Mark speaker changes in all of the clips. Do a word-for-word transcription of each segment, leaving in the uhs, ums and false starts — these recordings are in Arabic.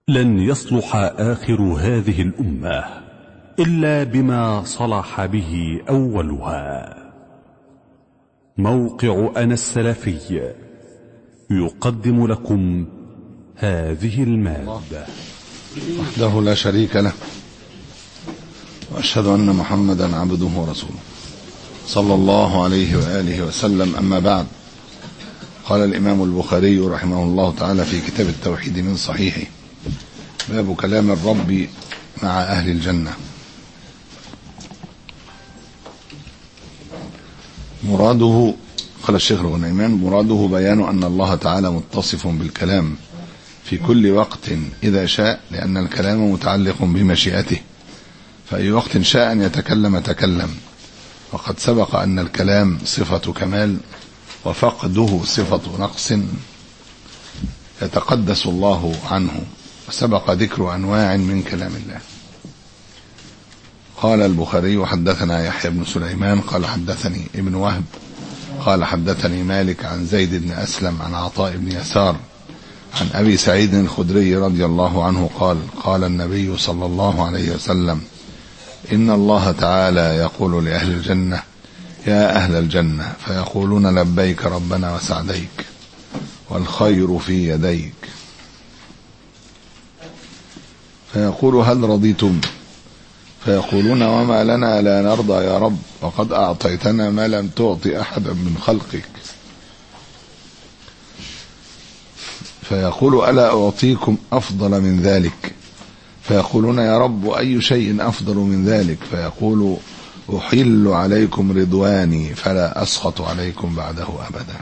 Speaker 1: لن يصلح آخر هذه الأمة إلا بما صلح به أولها. موقع أنا السلفي يقدم لكم هذه المادة.
Speaker 2: وحده لا شريك له، وأشهد أن محمدا عبده ورسوله صلى الله عليه وآله وسلم. أما بعد، قال الإمام البخاري رحمه الله تعالى في كتاب التوحيد من صحيحه: باب كلام الرب مع أهل الجنة. مراده، قال الشيخ الغنيمان: مراده بيان أن الله تعالى متصف بالكلام في كل وقت إذا شاء، لأن الكلام متعلق بمشيئته، فأي وقت شاء أن يتكلم تكلم. وقد سبق أن الكلام صفة كمال، وفقده صفة نقص يتقدس الله عنه، وسبق ذكر أنواع من كلام الله. قال البخاري: حدثنا يحيى بن سليمان قال حدثني ابن وهب قال حدثني مالك عن زيد بن أسلم عن عطاء بن يسار عن أبي سعيد الخدري رضي الله عنه قال: قال النبي صلى الله عليه وسلم: إن الله تعالى يقول لأهل الجنة: يا أهل الجنة، فيقولون: لبيك ربنا وسعديك، والخير في يديك. فيقول: هل رضيتم؟ فيقولون: وما لنا لا نرضى يا رب، وقد أعطيتنا ما لم تعطي أحدا من خلقك. فيقول: ألا أعطيكم أفضل من ذلك؟ فيقولون: يا رب، أي شيء أفضل من ذلك؟ فيقول: أحل عليكم رضواني فلا أسخط عليكم بعده أبدا.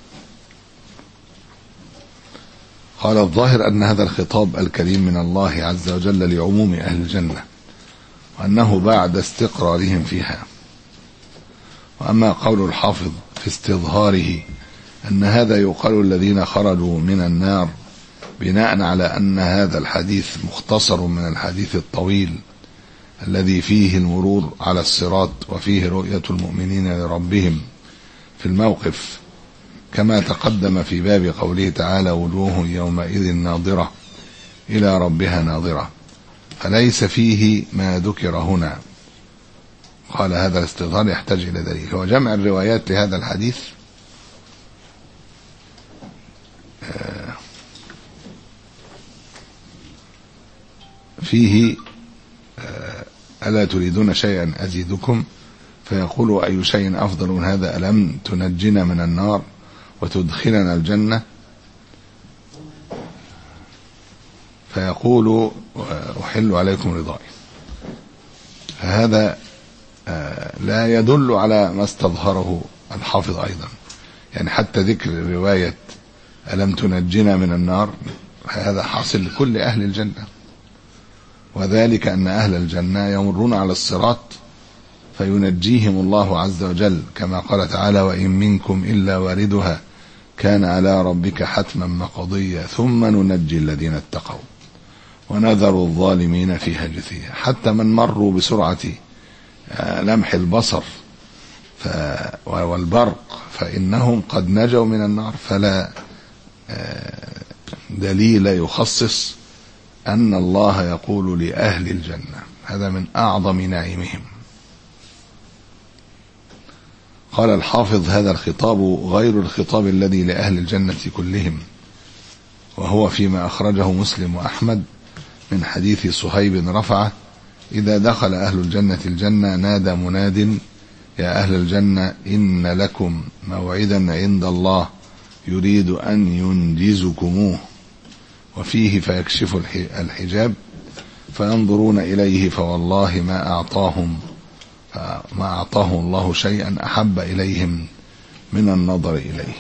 Speaker 2: قال: الظاهر أن هذا الخطاب الكريم من الله عز وجل لعموم أهل الجنة، وأنه بعد استقرارهم فيها. وأما قول الحافظ في استظهاره أن هذا يقال الذين خرجوا من النار، بناء على أن هذا الحديث مختصر من الحديث الطويل الذي فيه المرور على الصراط، وفيه رؤية المؤمنين لربهم في الموقف، كما تقدم في باب قوله تعالى: وجوه يومئذ ناظرة إلى ربها ناظرة، فليس فيه ما ذكر هنا. قال: هذا الاستظهار يحتاج إلى دليل. هو جمع الروايات لهذا الحديث فيه: ألا تريدون شيئا أزيدكم؟ فيقول: أي شيء أفضل من هذا؟ ألم تنجنا من النار وتدخلنا الجنة؟ فيقول: أحل عليكم رضاي. فهذا لا يدل على ما استظهره الحافظ أيضا، يعني حتى ذكر رواية ألم تنجنا من النار هذا حاصل لكل أهل الجنة، وذلك أن أهل الجنة يمرون على الصراط فينجيهم الله عز وجل، كما قال تعالى: وإن منكم إلا واردها كان على ربك حتما مقضيا ثم ننجي الذين اتقوا ونذر الظالمين فيها جثيا. حتى من مروا بسرعة لمح البصر والبرق فإنهم قد نجوا من النار، فلا دليل يخصص أن الله يقول لأهل الجنة. هذا من أعظم نعيمهم. قال الحافظ: هذا الخطاب غير الخطاب الذي لأهل الجنة كلهم، وهو فيما أخرجه مسلم وأحمد من حديث صهيب رفعه: إذا دخل أهل الجنة الجنة نادى مناد: يا أهل الجنة، إن لكم موعدا عند الله يريد أن ينجزكموه. وفيه: فيكشف الحجاب فينظرون إليه، فوالله ما أعطاهم ما أعطاه الله شيئا أحب إليهم من النظر إليه.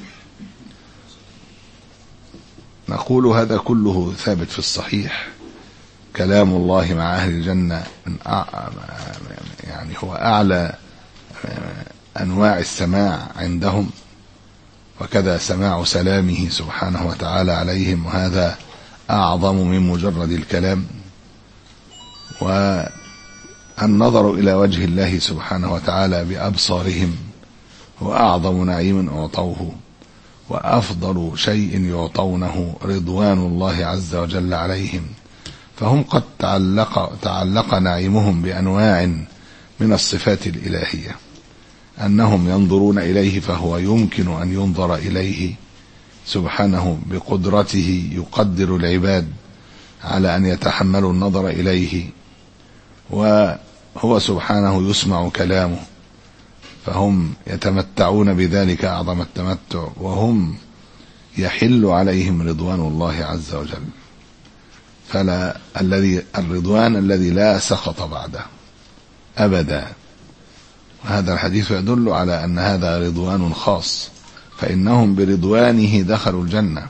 Speaker 2: نقول: هذا كله ثابت في الصحيح. كلام الله مع أهل الجنة من يعني هو أعلى أنواع السماع عندهم، وكذا سماع سلامه سبحانه وتعالى عليهم، وهذا أعظم من مجرد الكلام. والنظر إلى وجه الله سبحانه وتعالى بأبصارهم هو أعظم نعيم أعطوه، وأفضل شيء يعطونه رضوان الله عز وجل عليهم، فهم قد تعلق, تعلق نعيمهم بأنواع من الصفات الإلهية، أنهم ينظرون إليه فهو يمكن أن ينظر إليه سبحانه بقدرته، يقدر العباد على أن يتحملوا النظر إليه، وهو سبحانه يسمع كلامه، فهم يتمتعون بذلك أعظم التمتع، وهم يحل عليهم رضوان الله عز وجل. فلا الذي الرضوان الذي لا سخط بعده أبدا. وهذا الحديث يدل على أن هذا رضوان خاص، فإنهم برضوانه دخلوا الجنة،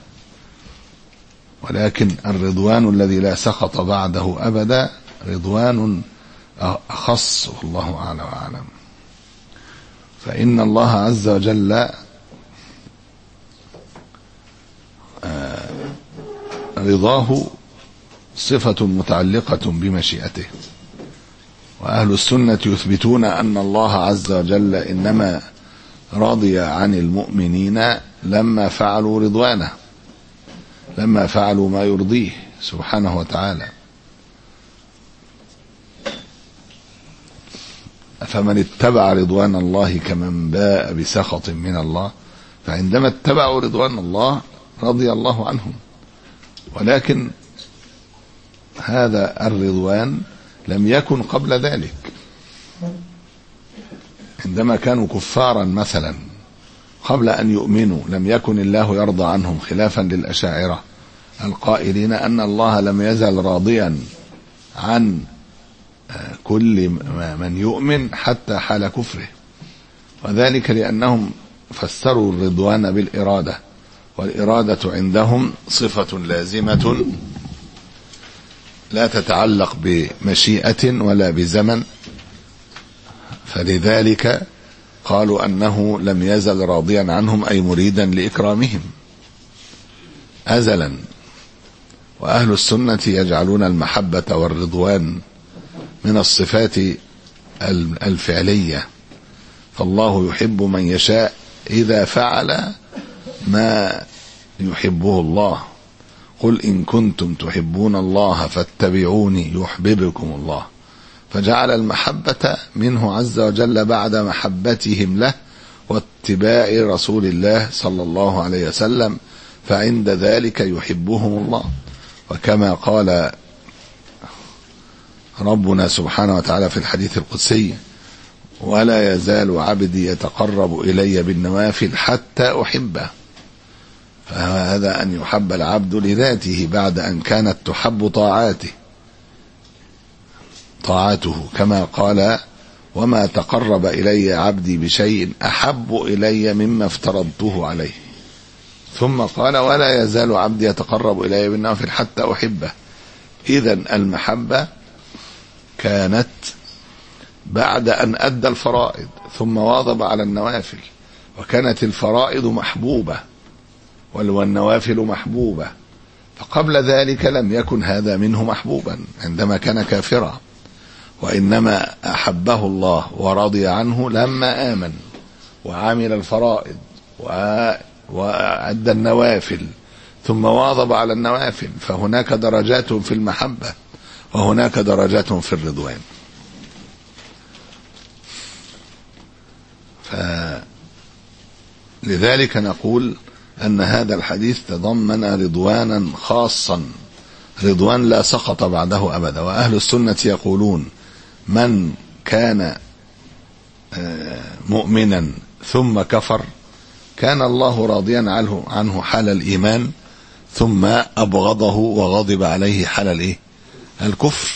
Speaker 2: ولكن الرضوان الذي لا سخط بعده أبدا رضوان أخص، والله أعلى وأعلم. فإن الله عز وجل رضاه صفة متعلقة بمشيئته، وأهل السنة يثبتون أن الله عز وجل إنما رضي عن المؤمنين لما فعلوا رضوانه، لما فعلوا ما يرضيه سبحانه وتعالى. فمن اتبع رضوان الله كمن باء بسخط من الله، فعندما اتبعوا رضوان الله رضي الله عنهم. ولكن هذا الرضوان لم يكن قبل ذلك، عندما كانوا كفارا مثلا قبل أن يؤمنوا لم يكن الله يرضى عنهم، خلافا للأشاعرة القائلين أن الله لم يزل راضيا عن كل من يؤمن حتى حال كفره، وذلك لأنهم فسروا الرضوان بالإرادة، والإرادة عندهم صفة لازمة لا تتعلق بمشيئة ولا بزمن، فلذلك قالوا أنه لم يزل راضيا عنهم، أي مريدا لإكرامهم أزلا. وأهل السنة يجعلون المحبة والرضوان من الصفات الفعلية، فالله يحب من يشاء إذا فعل ما يحبه الله. قل إن كنتم تحبون الله فاتبعوني يحببكم الله. فجعل المحبة منه عز وجل بعد محبتهم له واتباع رسول الله صلى الله عليه وسلم، فعند ذلك يحبهم الله. وكما قال ربنا سبحانه وتعالى في الحديث القدسي: ولا يزال عبدي يتقرب إلي بالنوافل حتى أحبه. فهذا أن يحب العبد لذاته بعد أن كانت تحب طاعاته طاعته كما قال: وما تقرب إلي عبدي بشيء أحب إلي مما افترضته عليه. ثم قال: ولا يزال عبدي يتقرب إلي بالنوافل حتى أحبه. إذن المحبة كانت بعد أن أدى الفرائض ثم واظب على النوافل، وكانت الفرائض محبوبة والنوافل محبوبة، فقبل ذلك لم يكن هذا منه محبوبا عندما كان كافرا، وإنما أحبه الله ورضي عنه لما آمن وعمل الفرائض وأدى النوافل ثم واظب على النوافل. فهناك درجات في المحبة وهناك درجات في الرضوان. فلذلك نقول أن هذا الحديث تضمن رضوانا خاصا، رضوان لا سقط بعده أبدا. وأهل السنة يقولون: من كان مؤمنا ثم كفر كان الله راضيا عنه عنه حال الإيمان، ثم أبغضه وغضب عليه حال الإيه؟ الكفر.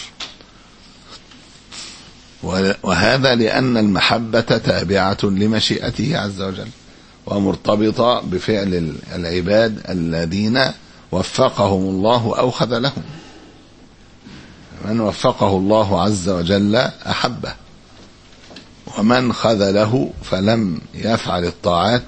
Speaker 2: وهذا لأن المحبة تابعة لمشيئته عز وجل ومرتبطة بفعل العباد الذين وفقهم الله أو خذلهم. من وفقه الله عز وجل أحبه، ومن خذله فلم يفعل الطاعات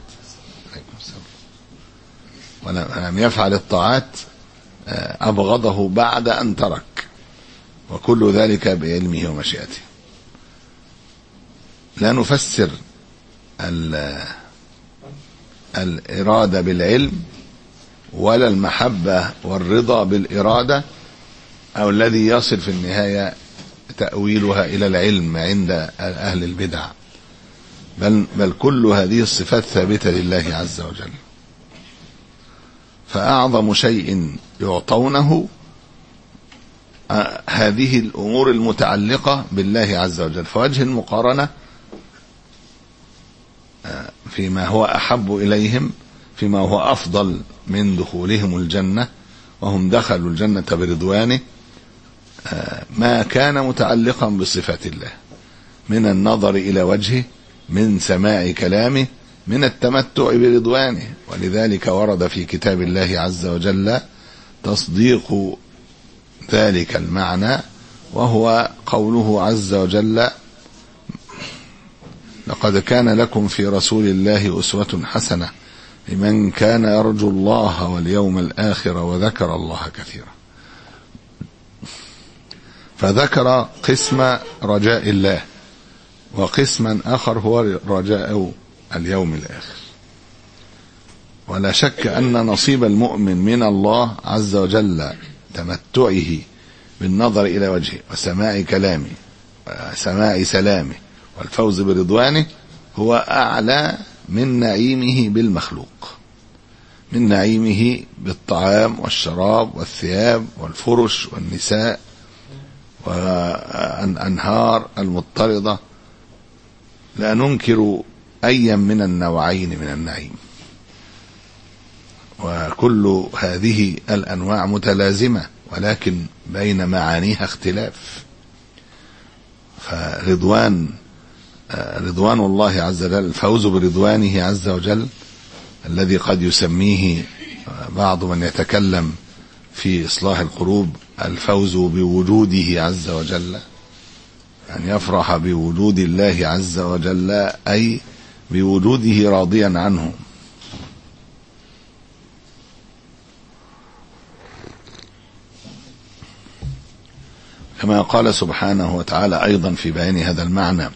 Speaker 2: ولم يفعل الطاعات أبغضه بعد أن ترك، وكل ذلك بعلمه ومشيئته. لا نفسر الإرادة بالعلم ولا المحبة والرضا بالإرادة، أو الذي يصل في النهاية تأويلها إلى العلم عند أهل البدع، بل, بل كل هذه الصفات ثابتة لله عز وجل. فأعظم شيء يعطونه هذه الأمور المتعلقة بالله عز وجل. فوجه المقارنة فيما هو أحب إليهم، فيما هو أفضل من دخولهم الجنة، وهم دخلوا الجنة برضوانه، ما كان متعلقا بصفات الله من النظر إلى وجهه، من سماع كلامه، من التمتع برضوانه. ولذلك ورد في كتاب الله عز وجل تصديق ذلك المعنى، وهو قوله عز وجل: لقد كان لكم في رسول الله أسوة حسنة لمن كان يرجو الله واليوم الآخر وذكر الله كثيرا. فذكر قسم رجاء الله، وقسما آخر هو رجاء اليوم الآخر. ولا شك أن نصيب المؤمن من الله عز وجل تمتعه بالنظر إلى وجهه وسماع كلامه وسماع سلامه والفوز برضوانه هو أعلى من نعيمه بالمخلوق، من نعيمه بالطعام والشراب والثياب والفرش والنساء والأنهار المضطردة. لا ننكر أي من النوعين من النعيم، وكل هذه الأنواع متلازمة، ولكن بين معانيها اختلاف. فرضوان رضوان الله عز وجل، الفوز برضوانه عز وجل، الذي قد يسميه بعض من يتكلم في إصلاح القلوب الفوز بوجوده عز وجل، أن يفرح بوجود الله عز وجل، أي بوجوده راضيا عنه. كما قال سبحانه وتعالى أيضا في بيان هذا المعنى: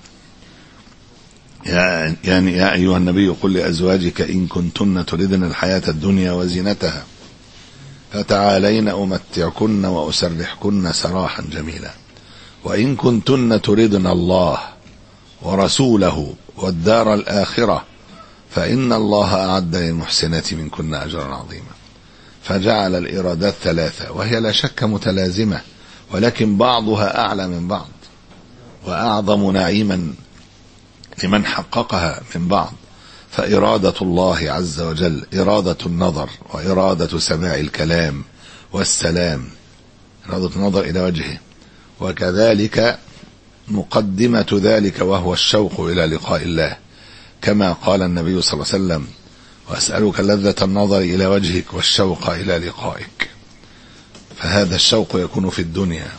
Speaker 2: يعني يا أيها النبي قل لأزواجك إن كنتن تردن الحياة الدنيا وزينتها فتعالين أمتعكن وأسرحكن سراحا جميلا، وإن كنتن تردن الله ورسوله والدار الآخرة فإن الله أعد للمحسنات منكن أجرا عظيما. فجعل الإرادات ثلاثة، وهي لا شك متلازمة، ولكن بعضها أعلى من بعض وأعظم نعيما لمن حققها من بعض. فإرادة الله عز وجل إرادة النظر، وإرادة سماع الكلام والسلام، إرادة النظر إلى وجهه، وكذلك مقدمة ذلك وهو الشوق إلى لقاء الله، كما قال النبي صلى الله عليه وسلم: وأسألك لذة النظر إلى وجهك والشوق إلى لقائك. فهذا الشوق يكون في الدنيا،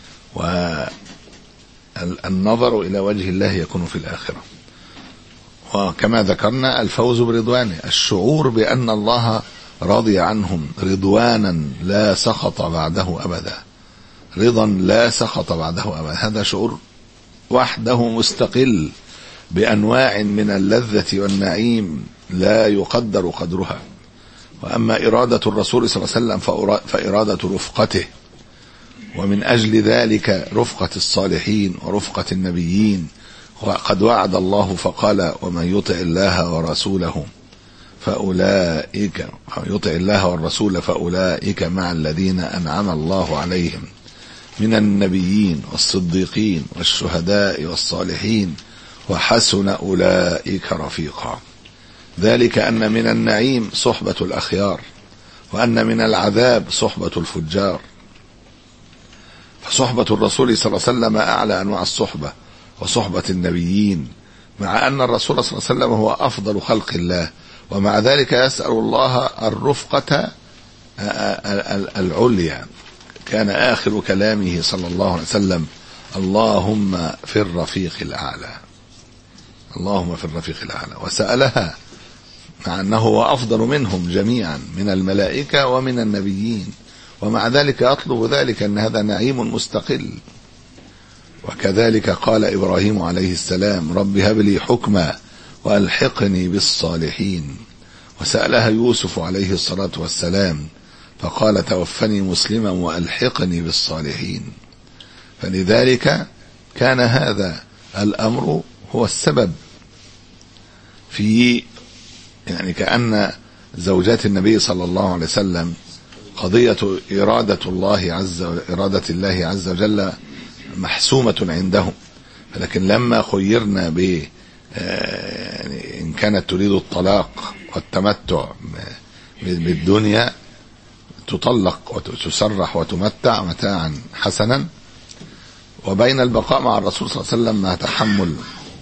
Speaker 2: والنظر إلى وجه الله يكون في الآخرة. وكما ذكرنا الفوز برضوانه، الشعور بأن الله رضي عنهم رضوانا لا سخط بعده أبدا، رضا لا سخط بعده أبدا، هذا شعور وحده مستقل بأنواع من اللذة والنعيم لا يقدر قدرها. وأما إرادة الرسول صلى الله عليه وسلم فإرادة رفقته، ومن أجل ذلك رفقة الصالحين ورفقة النبيين. وقد وعد الله فقال: ومن يطع الله ورسوله فأولئك يطع الله والرسول فأولئك مع الذين أنعم الله عليهم من النبيين والصديقين والشهداء والصالحين وحسن أولئك رفيقا. ذلك أن من النعيم صحبة الأخيار، وأن من العذاب صحبة الفجار. فصحبة الرسول صلى الله عليه وسلم أعلى أنواع الصحبة، وصحبة النبيين، مع أن الرسول صلى الله عليه وسلم هو أفضل خلق الله، ومع ذلك يسأل الله الرفقة العليا. كان آخر كلامه صلى الله عليه وسلم: اللهم في الرفيق الأعلى، اللهم في الرفيق الأعلى. وسألها مع أنه هو أفضل منهم جميعا من الملائكة ومن النبيين، ومع ذلك يطلب ذلك، أن هذا نعيم مستقل. وكذلك قال إبراهيم عليه السلام: رب هب لي حكما وألحقني بالصالحين. وسألها يوسف عليه الصلاة والسلام فقال توفني مسلما وألحقني بالصالحين. فلذلك كان هذا الأمر هو السبب في يعني كأن زوجات النبي صلى الله عليه وسلم قضية إرادة الله عز إرادة الله عز وجل محسومة عندهم، لكن لما خيرنا ب يعني إن كانت تريد الطلاق والتمتع بالدنيا تطلق وتسرح وتمتع متاعا حسنا، وبين البقاء مع الرسول صلى الله عليه وسلم مع تحمل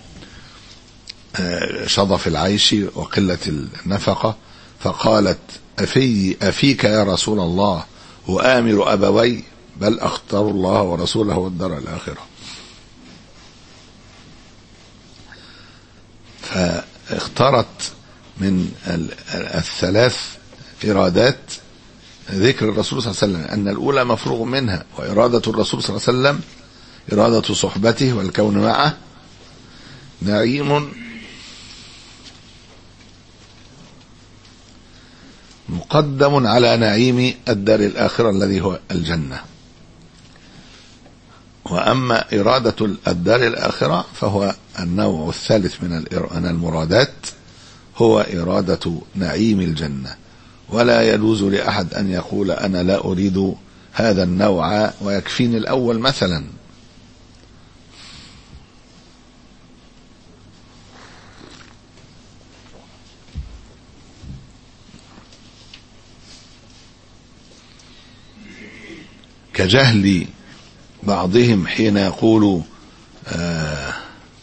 Speaker 2: شظف العيش وقلة النفقة، فقالت أفي أفيك يا رسول الله وآمر أبوي بل أختار الله ورسوله والدار الآخرة. فاختارت من الثلاث إرادات ذكر الرسول صلى الله عليه وسلم أن الأولى مفروغ منها، وإرادة الرسول صلى الله عليه وسلم إرادة صحبته والكون معه نعيم مقدم على نعيم الدار الآخرة الذي هو الجنة. وأما إرادة الدار الآخرة فهو النوع الثالث من المرادات، هو إرادة نعيم الجنة. ولا يجوز لأحد أن يقول أنا لا أريد هذا النوع ويكفيني الأول مثلا. كجهل بعضهم حين يقول آه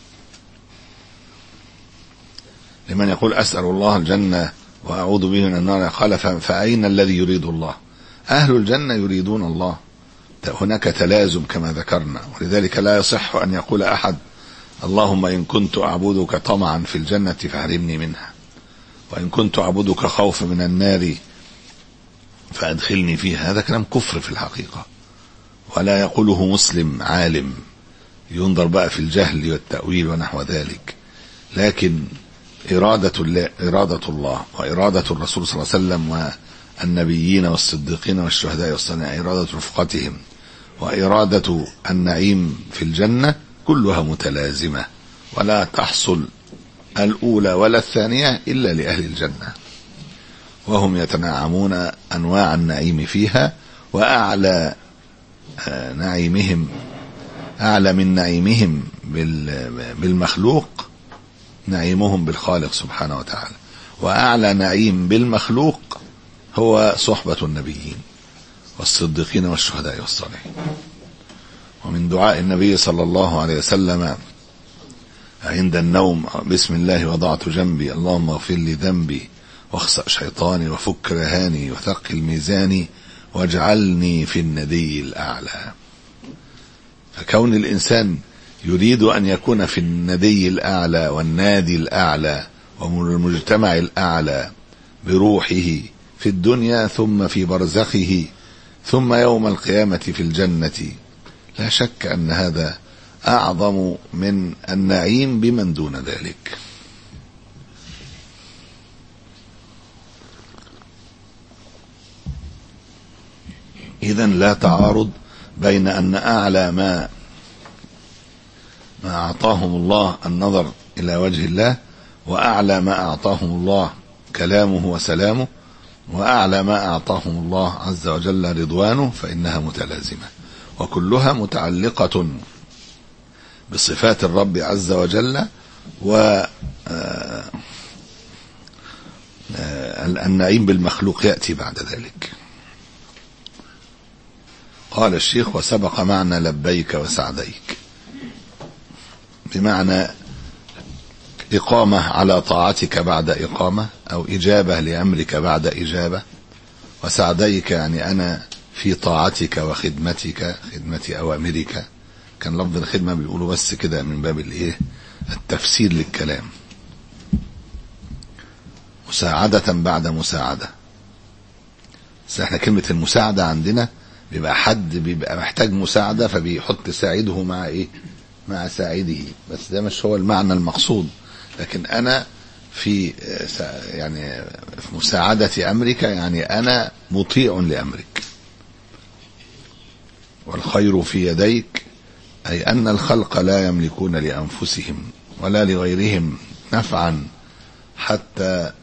Speaker 2: لمن يقول أسأل الله الجنة وأعوذ به من النار، قال فأين الذي يريد الله؟ أهل الجنة يريدون الله، هناك تلازم كما ذكرنا. ولذلك لا يصح أن يقول أحد اللهم إن كنت أعبدك طمعا في الجنة فاحرمني منها، وإن كنت أعبدك خوفا من النار فأدخلني فيها. هذا كلام كفر في الحقيقة، ولا يقوله مسلم عالم، ينظر بقى في الجهل والتأويل ونحو ذلك. لكن إرادة الله, إرادة الله وإرادة الرسول صلى الله عليه وسلم والنبيين والصديقين والشهداء والصالحين، إرادة رفقتهم وإرادة النعيم في الجنة كلها متلازمة، ولا تحصل الأولى ولا الثانية إلا لأهل الجنة، وهم يتنعمون أنواع النعيم فيها. وأعلى نعيمهم أعلى من نعيمهم بالمخلوق نعيمهم بالخالق سبحانه وتعالى، وأعلى نعيم بالمخلوق هو صحبة النبيين والصديقين والشهداء والصالحين. ومن دعاء النبي صلى الله عليه وسلم عند النوم بسم الله وضعت جنبي اللهم اغفر لي ذنبي واخسأ شيطاني وفك رهاني وثقل ميزاني واجعلني في الندي الأعلى. فكون الإنسان يريد أن يكون في الندي الأعلى والنادي الأعلى والمجتمع الأعلى بروحه في الدنيا ثم في برزخه ثم يوم القيامة في الجنة، لا شك أن هذا أعظم من النعيم بمن دون ذلك. إذن لا تعارض بين أن أعلى ما ما أعطاهم الله النظر إلى وجه الله، وأعلى ما أعطاهم الله كلامه وسلامه، وأعلى ما أعطاهم الله عز وجل رضوانه، فإنها متلازمة وكلها متعلقة بصفات الرب عز وجل. والنعيم بالمخلوق يأتي بعد ذلك. قال الشيخ وسبق معنى لبيك وسعديك، بمعنى إقامة على طاعتك بعد إقامة، أو إجابة لأمرك بعد إجابة. وسعديك يعني أنا في طاعتك وخدمتك، خدمة أوامرك. كان لفظ الخدمة بيقولوا بس كده من باب الإيه التفسير للكلام، مساعدة بعد مساعدة. بس احنا كلمة المساعدة عندنا بيبقى حد بيبقى محتاج مساعدة فبيحط ساعده مع ايه مع ساعده، بس ده مش هو المعنى المقصود. لكن انا في يعني في مساعدة أمرك، يعني أنا مطيع لأمرك. والخير في يديك أي أن الخلق لا يملكون لأنفسهم ولا لغيرهم نفعا حتى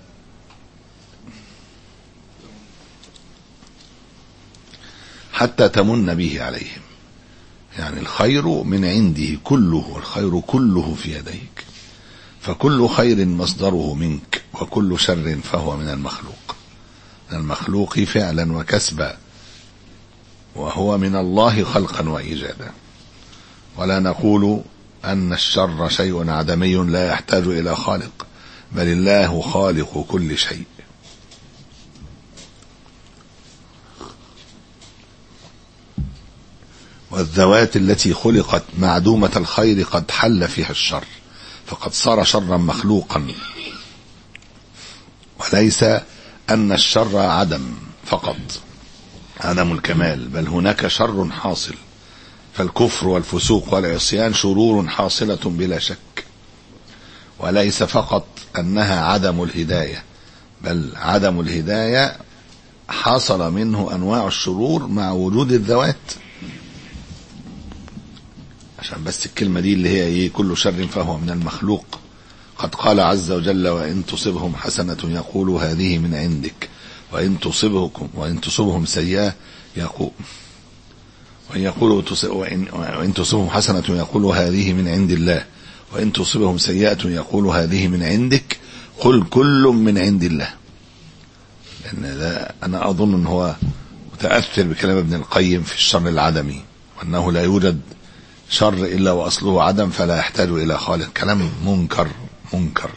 Speaker 2: حتى تمن به عليهم. يعني الخير من عنده كله، والخير كله في يديك، فكل خير مصدره منك، وكل شر فهو من المخلوق، من المخلوق فعلا وكسبا، وهو من الله خلقا وإيجادا. ولا نقول أن الشر شيء عدمي لا يحتاج إلى خالق، بل الله خالق كل شيء. والذوات التي خلقت معدومة الخير قد حل فيها الشر، فقد صار شرا مخلوقا. وليس أن الشر عدم فقط، عدم الكمال، بل هناك شر حاصل. فالكفر والفسوق والعصيان شرور حاصلة بلا شك. وليس فقط أنها عدم الهداية، بل عدم الهداية حصل منه أنواع الشرور مع وجود الذوات. عشان بس الكلمة دي اللي هي ايه، كل شر فهو من المخلوق. قد قال عز وجل: وإن تصبهم حسنة يقولوا هذه من عندك، وإن تصبهم وإن تصبهم سيئة يقول وإن يقولوا وإن, وإن تصبهم حسنة يقولوا هذه من عند الله، وإن تصبهم سيئة يقولوا هذه من عندك، قل كل من عند الله. لأن ده أنا أظن أن هو متأثر بكلام ابن القيم في الشر العدمي، وأنه لا يوجد شر إلا وأصله عدم فلا يحتاج إلى خالق. كلام منكر منكر.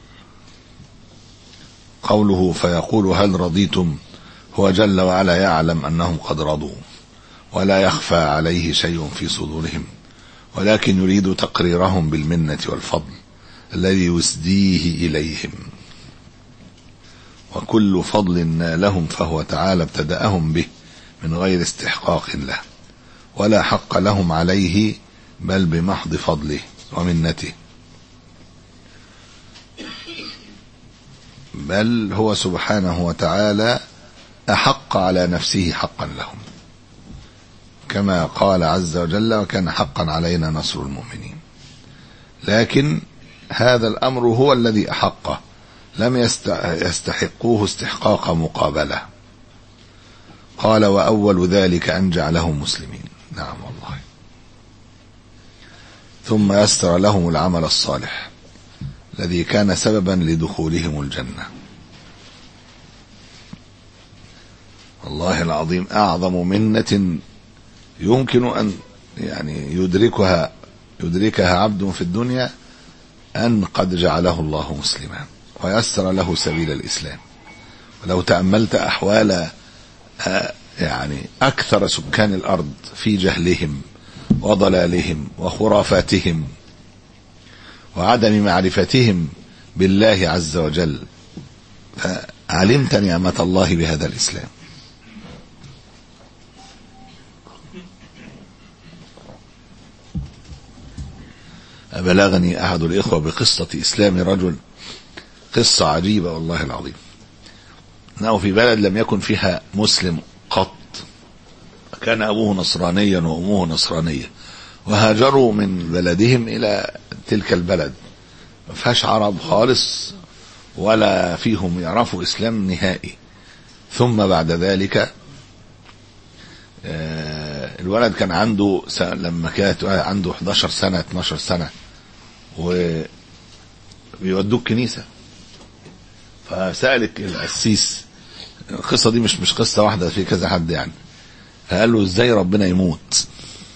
Speaker 2: قوله فيقول هل رضيتم، هو جل وعلا يعلم أنهم قد رضوا، ولا يخفى عليه شيء في صدورهم، ولكن يريد تقريرهم بالمنة والفضل الذي يسديه إليهم. وكل فضل نالهم فهو تعالى ابتدأهم به من غير استحقاق له، ولا حق لهم عليه، بل بمحض فضله ومنته، بل هو سبحانه وتعالى أحق على نفسه حقا لهم، كما قال عز وجل: وكان حقا علينا نصر المؤمنين. لكن هذا الأمر هو الذي أحقه، لم يستحقوه استحقاق مقابله. قال: وأول ذلك أن جعلهم مسلمين. نعم والله. ثم يسر لهم العمل الصالح الذي كان سببا لدخولهم الجنة. والله العظيم أعظم منة يمكن أن يعني يدركها يدركها عبد في الدنيا أن قد جعله الله مسلما ويسر له سبيل الإسلام. ولو تأملت أحوال يعني أكثر سكان الأرض في جهلهم وضلالهم وخرافاتهم وعدم معرفتهم بالله عز وجل، فعلمت نعمة الله بهذا الإسلام. أبلغني أحد الإخوة بقصة إسلام رجل، قصة عجيبة والله العظيم، أنه في بلد لم يكن فيها مسلم قط، كان أبوه نصرانيا وأمه نصرانية، وهاجروا من بلدهم إلى تلك البلد، ما فيهاش عرب خالص ولا فيهم يعرفوا إسلام نهائي. ثم بعد ذلك الولد كان عنده لما كانت عنده إحدى عشرة سنة اثنتي عشرة سنة، وبيودوه الكنيسة. فسألك القسيس، القصة دي مش مش قصة واحدة، في كذا حد يعني، فقال له: ازاي ربنا يموت؟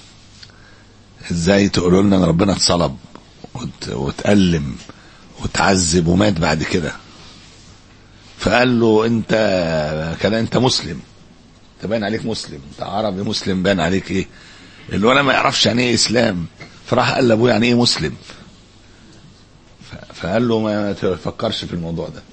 Speaker 2: ازاي تقولوا لنا ان ربنا اتصلب وتألم وتعذب ومات بعد كده؟ فقال له: انت كده انت مسلم، انت باين عليك مسلم، انت عربي مسلم، باين عليك ايه؟ الولد ما يعرفش يعني ايه اسلام، فراح قال لابوه يعني ايه مسلم، فقال له: ما تفكرش في الموضوع ده.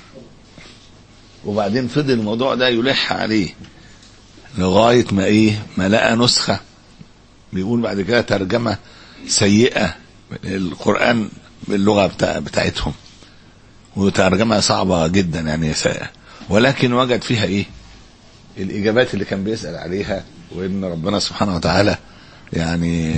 Speaker 2: وبعدين فضل الموضوع ده يلح عليه لغاية ما ايه ما لقى نسخة، بيقول بعد كده ترجمة سيئة القرآن باللغة بتاع بتاعتهم، وترجمها صعبة جدا يعني سائة، ولكن وجد فيها ايه الاجابات اللي كان بيسأل عليها، وان ربنا سبحانه وتعالى يعني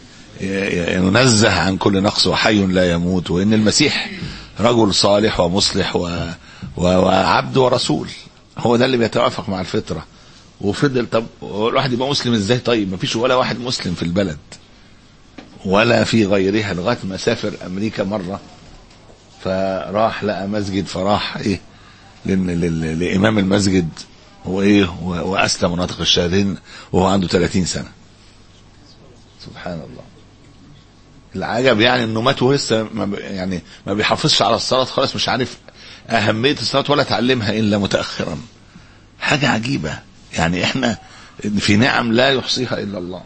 Speaker 2: ينزه عن كل نقص وحي لا يموت، وان المسيح رجل صالح ومصلح و... و... وعبد ورسول، هو ده اللي بيتوافق مع الفطرة. وفضل طب الواحد يبقى مسلم ازاي؟ طيب مفيش ولا واحد مسلم في البلد ولا في غيرها، لغاية ما سافر امريكا مرة، فراح لقى مسجد، فراح ايه لامام المسجد وايه واسلم ونطق الشهادتين وهو عنده ثلاثين سنة. سبحان الله. العجب يعني انه مات ولسه ما يعني ما بيحافظش على الصلاة خالص، مش عارف اهمية الصلاة ولا تعلمها الا متأخرا. حاجة عجيبة يعني، احنا في نعم لا يحصيها الا الله،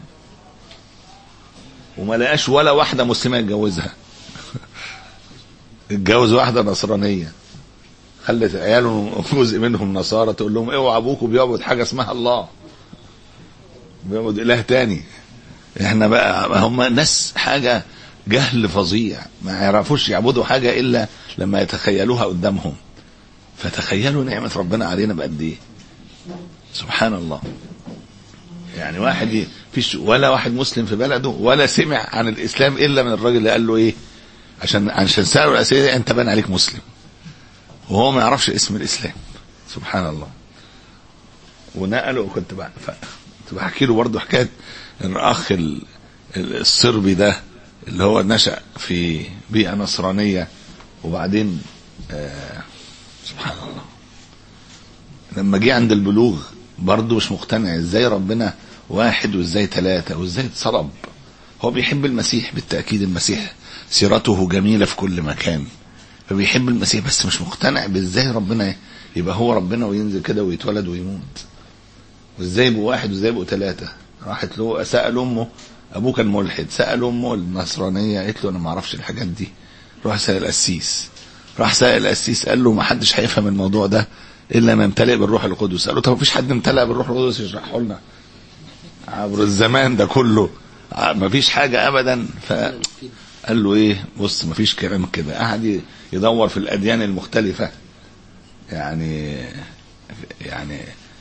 Speaker 2: وما لقاش ولا واحدة مسلمة يتجوزها. اتجوز واحدة نصرانية، خلت عياله جزء منهم نصارى، تقول لهم اوعوا ابوكم بيعبد حاجة اسمها الله، بيعبد اله تاني. احنا بقى هم ناس حاجة جهل فظيع، ما يعرفوش يعبدوا حاجة الا لما يتخيلوها قدامهم. فتخيلوا نعمة ربنا علينا بقد ايه. سبحان الله. يعني واحد فيش ولا واحد مسلم في بلده ولا سمع عن الاسلام الا من الراجل اللي قال له ايه، عشان عشان سألوا الاسئله دي انت بان عليك مسلم، وهو ما يعرفش اسم الاسلام. سبحان الله. ونقله، كنت بقى كنت بحكي له برضه حكايه ان الاخ الصربي ده اللي هو نشأ في بيئه نصرانيه، وبعدين آه سبحان الله لما جه عند البلوغ برضه مش مقتنع ازاي ربنا واحد وازاي ثلاثة وازاي اتصلب. هو بيحب المسيح بالتأكيد، المسيح سيرته جميلة في كل مكان، فبيحب المسيح بس مش مقتنع بازاي ربنا يبقى هو ربنا وينزل كده ويتولد ويموت، وازاي يبقوا واحد وازاي يبقوا ثلاثة. راحت له سأل امه، ابوه كان ملحد، سأل امه النصرانية قالت له انا ما اعرفش الحاجات دي. راح سأل القسيس، راح سأل القسيس قال له ما حدش هيفهم الموضوع ده الا ما امتلئ بالروح القدس. قال له طب مفيش حد امتلئ بالروح القدس يشرحه لنا عبر الزمان ده كله؟ مفيش حاجه ابدا. فقال له ايه، بص مفيش كلام كده. قعد يدور في الاديان المختلفه، يعني يعني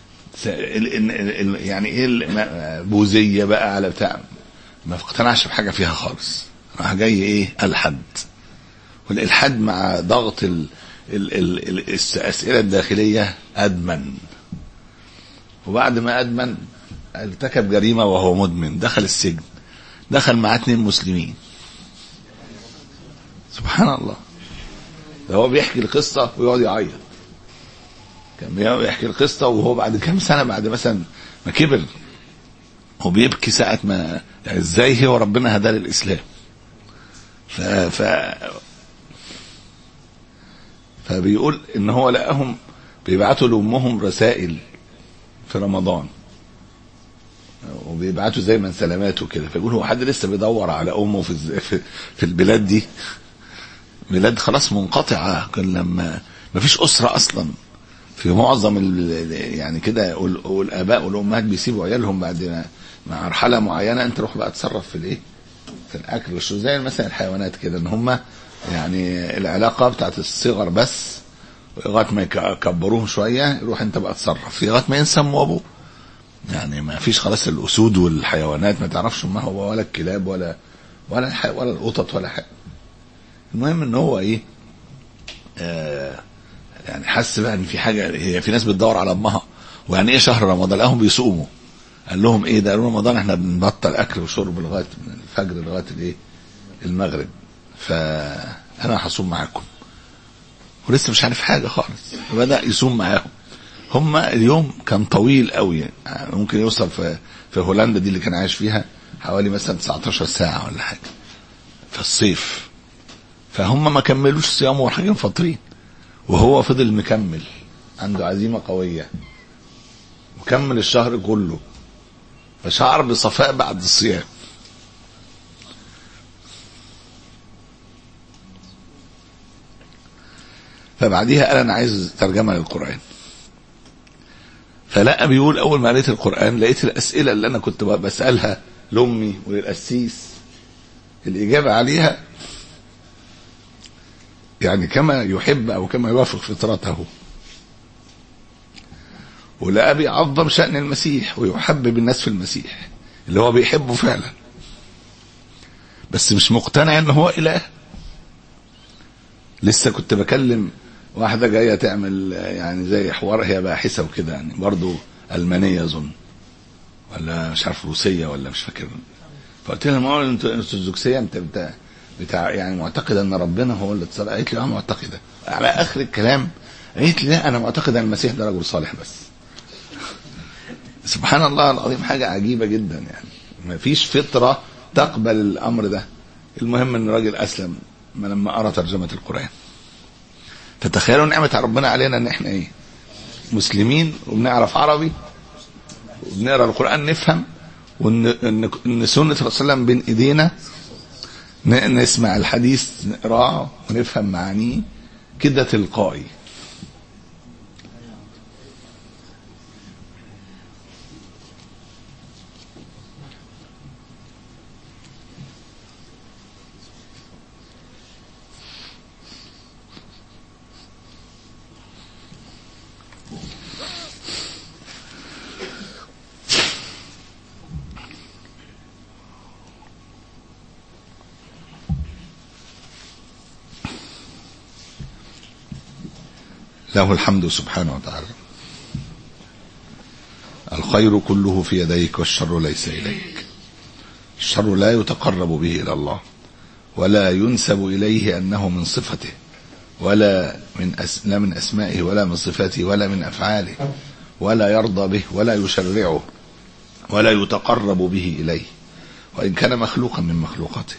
Speaker 2: يعني ايه البوذيه بقى على بتاع، ما اقتنعش بحاجه فيها خالص. راح جاي ايه الحد، والالحاد مع ضغط ال ال ال الأسئلة الداخلية أدمن، وبعد ما أدمن ارتكب جريمة وهو مدمن، دخل السجن، دخل مع اتنين مسلمين. سبحان الله. ده هو بيحكي القصة ويقعد يعيط، كان بيحكي القصة وهو بعد كام سنة، بعد مثلا ما كبر، هو بيبكي ساعة ما يعني ازاي هو ربنا هداه للإسلام. ف, ف فبيقول ان هو لقاهم بيبعتوا لامهم رسائل في رمضان، وبيبعتوا زي من سلامات وكده. فيقول هو حد لسه بيدور على امه في في البلاد دي، بلاد خلاص منقطعه، كان لما ما فيش اسره اصلا في معظم يعني كده، والاباء والامهات بيسيبوا عيالهم بعد ما مرحله معينه، انت روح بقى تصرف في الايه، في الاكل والشرب، زي مثلا الحيوانات كده، ان هم يعني العلاقة بتاعت الصغر بس، لغاية ما يكبروهم شوية يروح انت بقى تصرف، لغاية ما ينسموا ابوه. يعني ما فيش خلاص الاسود والحيوانات ما تعرفش ما هو، ولا الكلاب ولا ولا الح... ولا القطط ولا حاجة. المهم ان هو ايه آه يعني حس بقى ان في حاجة، هي في ناس بتدور على امها. ويعني ايه شهر رمضان؟ لقاهم بيصوموا، قال لهم ايه ده؟ قالوا رمضان احنا بنبطل اكل وشرب لغاية من الفجر لغاية الايه المغرب، فأنا هصوم معاكم. ولسه مش عارف حاجة خالص، بدأ يصوم معاهم. هم اليوم كان طويل قوي، يعني ممكن يوصل في في هولندا دي اللي كان عايش فيها حوالي مثلا تسعتاشر ساعة ولا حاجة في الصيف. فهم ما كملوش صيام ولا حاجة، فاطرين، وهو فضل مكمل، عنده عزيمة قوية، وكمل الشهر كله، فشعر بصفاء بعد الصيام. فبعديها قال انا عايز ترجمة للقرآن. فلقى بيقول اول ما قريت القرآن لقيت الاسئلة اللي انا كنت بسألها لامي وللقسيس الاجابة عليها يعني كما يحب أو كما يوافق فطرته. ولا بيعظم شأن المسيح ويحبب الناس في المسيح اللي هو بيحبه فعلا، بس مش مقتنع ان هو إله. لسه كنت بكلم واحدة جاية تعمل يعني زي حوار، هي باحثة وكده يعني، برضو ألمانية أظن ولا مش عارف روسية ولا مش فاكر. فقلت لها ما هو انت الارثوذكسية انت بتاع, بتاع يعني معتقد ان ربنا هو اللي اتصل. قالت لي اه معتقدة. على اخر الكلام قالت لي لا انا معتقد ان المسيح ده رجل صالح بس. سبحان الله العظيم، حاجة عجيبة جدا يعني، ما فيش فطرة تقبل الامر ده. المهم ان الراجل اسلم ما لما قرأ ترجمة القرآن. فتخيلوا نعمة ربنا علينا ان احنا ايه، مسلمين وبنعرف عربي وبنقرأ القرآن نفهم، وان ان سنة الرسول صلى الله عليه وسلم بين ايدينا، نسمع الحديث نقراه ونفهم معانيه كده تلقائي. له الحمد سبحانه وتعالى. الخير كله في يديك والشر ليس إليك. الشر لا يتقرب به إلى الله ولا ينسب إليه أنه من صفته ولا من أس... لا من أسمائه ولا من صفاته ولا من أفعاله، ولا يرضى به ولا يشرعه ولا يتقرب به إليه، وإن كان مخلوقا من مخلوقاته.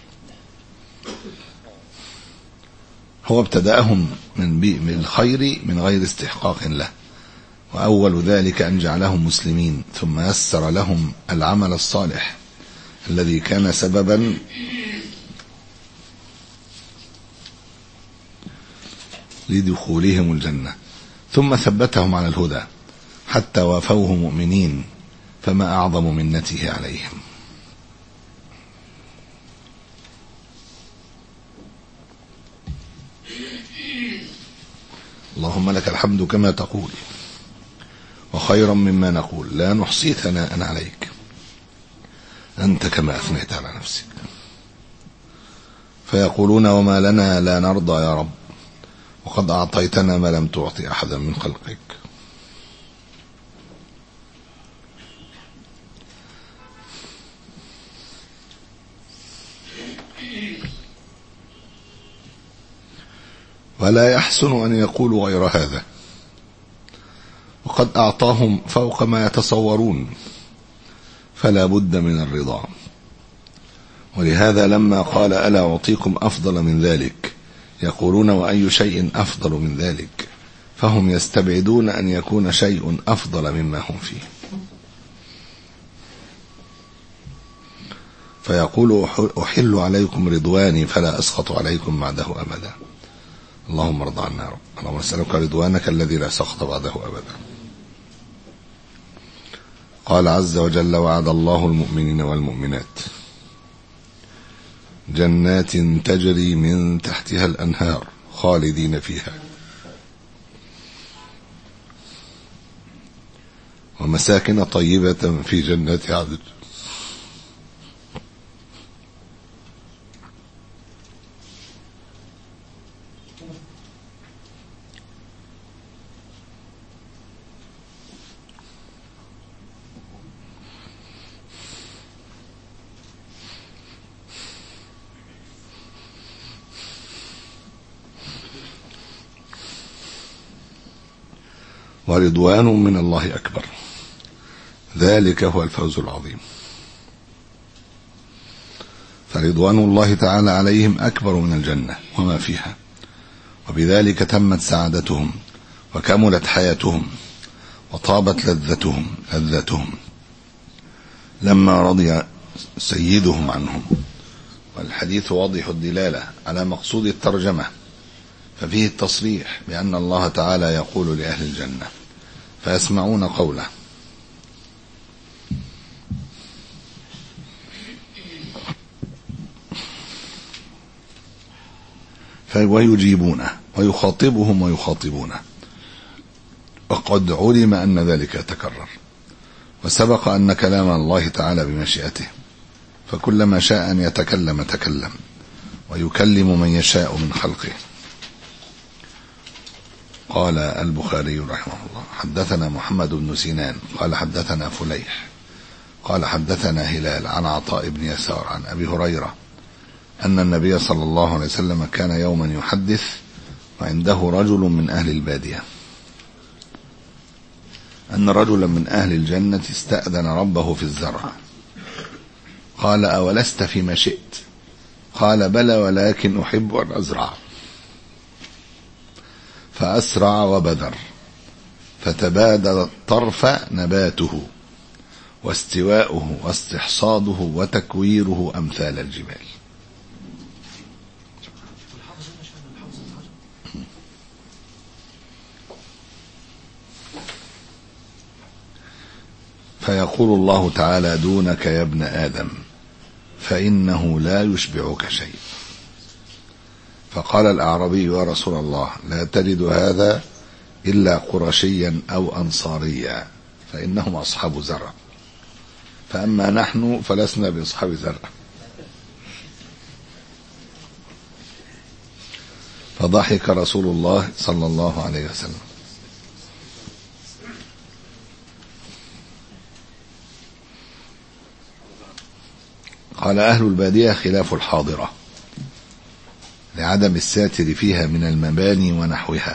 Speaker 2: هو ابتدأهم من, من الخير من غير استحقاق له، وأول ذلك أن جعلهم مسلمين، ثم يسر لهم العمل الصالح الذي كان سببا لدخولهم الجنة، ثم ثبتهم على الهدى حتى وافوه مؤمنين، فما أعظم منته عليهم. اللهم لك الحمد كما تقول وخيرا مما نقول، لا نحصي ثناء عليك أنت كما أثنيت على نفسك. فيقولون وما لنا لا نرضى يا رب وقد أعطيتنا ما لم تعطي أحدا من خلقك. ولا يحسن أن يقولوا غير هذا، وقد أعطاهم فوق ما يتصورون، فلا بد من الرضا. ولهذا لما قال ألا أعطيكم أفضل من ذلك يقولون وأي شيء أفضل من ذلك، فهم يستبعدون أن يكون شيء أفضل مما هم فيه. فيقول أحل عليكم رضواني فلا أسخط عليكم بعده أبدا. اللهم ارضى عنا يا رب. اللهم نسألك رضوانك الذي لا سخط بعده أبدا. قال عز وجل وعد الله المؤمنين والمؤمنات جنات تجري من تحتها الأنهار خالدين فيها ومساكن طيبة في جنات عدن ورضوان من الله أكبر، ذلك هو الفوز العظيم. فرضوان الله تعالى عليهم أكبر من الجنة وما فيها، وبذلك تمت سعادتهم وكملت حياتهم وطابت لذتهم لذتهم لما رضي سيدهم عنهم. والحديث واضح الدلالة على مقصود الترجمة، ففيه التصريح بأن الله تعالى يقول لأهل الجنة فيسمعون قوله ويجيبونه ويخاطبهم ويخاطبونه، وقد علم أن ذلك يتكرر. وسبق أن كلام الله تعالى بمشيئته، فكلما شاء أن يتكلم تكلم، ويكلم من يشاء من خلقه. قال البخاري رحمه الله: حدثنا محمد بن سنان قال حدثنا فليح قال حدثنا هلال عن عطاء بن يسار عن أبي هريرة أن النبي صلى الله عليه وسلم كان يوما يحدث وعنده رجل من أهل البادية أن رجلا من أهل الجنة استأذن ربه في الزرع، قال: أولست فيما شئت؟ قال: بلى، ولكن أحب أن أزرع. فأسرع وبذر، فتبادل الطرف نباته واستواؤه واستحصاده وتكويره أمثال الجبال. فيقول الله تعالى: دونك يا ابن آدم، فإنه لا يشبعك شيء. فقال الأعرابي: يا رسول الله، لا تجد هذا إلا قرشيا أو أنصاريا، فإنهم أصحاب زرع، فأما نحن فلسنا بأصحاب زرع. فضحك رسول الله صلى الله عليه وسلم. قال: أهل البادية خلاف الحاضرة لعدم الساتر فيها من المباني ونحوها،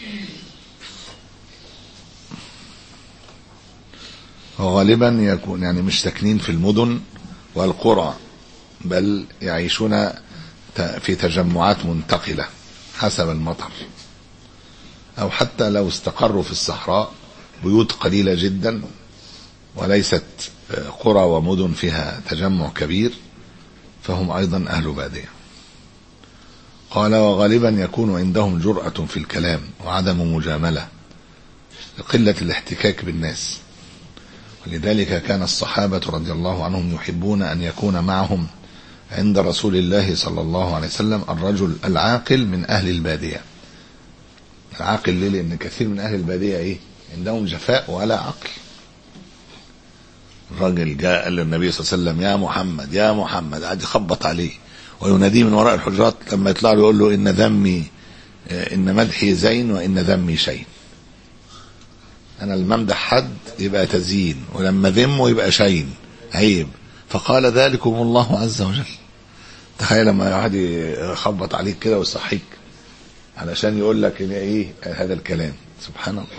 Speaker 2: وغالبا يكون يعني مش ساكنين في المدن والقرى، بل يعيشون في تجمعات منتقلة حسب المطر، أو حتى لو استقروا في الصحراء بيوت قليلة جدا وليست قرى ومدن فيها تجمع كبير، فهم أيضا أهل بادية. قال: وغالبا يكون عندهم جرأة في الكلام وعدم مجاملة لقلة الاحتكاك بالناس، ولذلك كان الصحابة رضي الله عنهم يحبون أن يكون معهم عند رسول الله صلى الله عليه وسلم الرجل العاقل من أهل البادية. العاقل ليه؟ لأن كثير من أهل البادية إيه؟ عندهم جفاء ولا عقل. الرجل جاء للنبي صلى الله عليه وسلم: يا محمد يا محمد، قاعد يخبط عليه ويناديه من وراء الحجرات، لما يطلع له يقول له: إن ذمي إن مدحي زين وإن ذمي شين. أنا لما امدح حد يبقى تزيين، ولما ذمه يبقى شين، عيب. فقال: ذلكم الله عز وجل. تخيل لما واحد يخبط عليك كده ويصحيك علشان يقول لك إن إيه هذا الكلام، سبحان الله.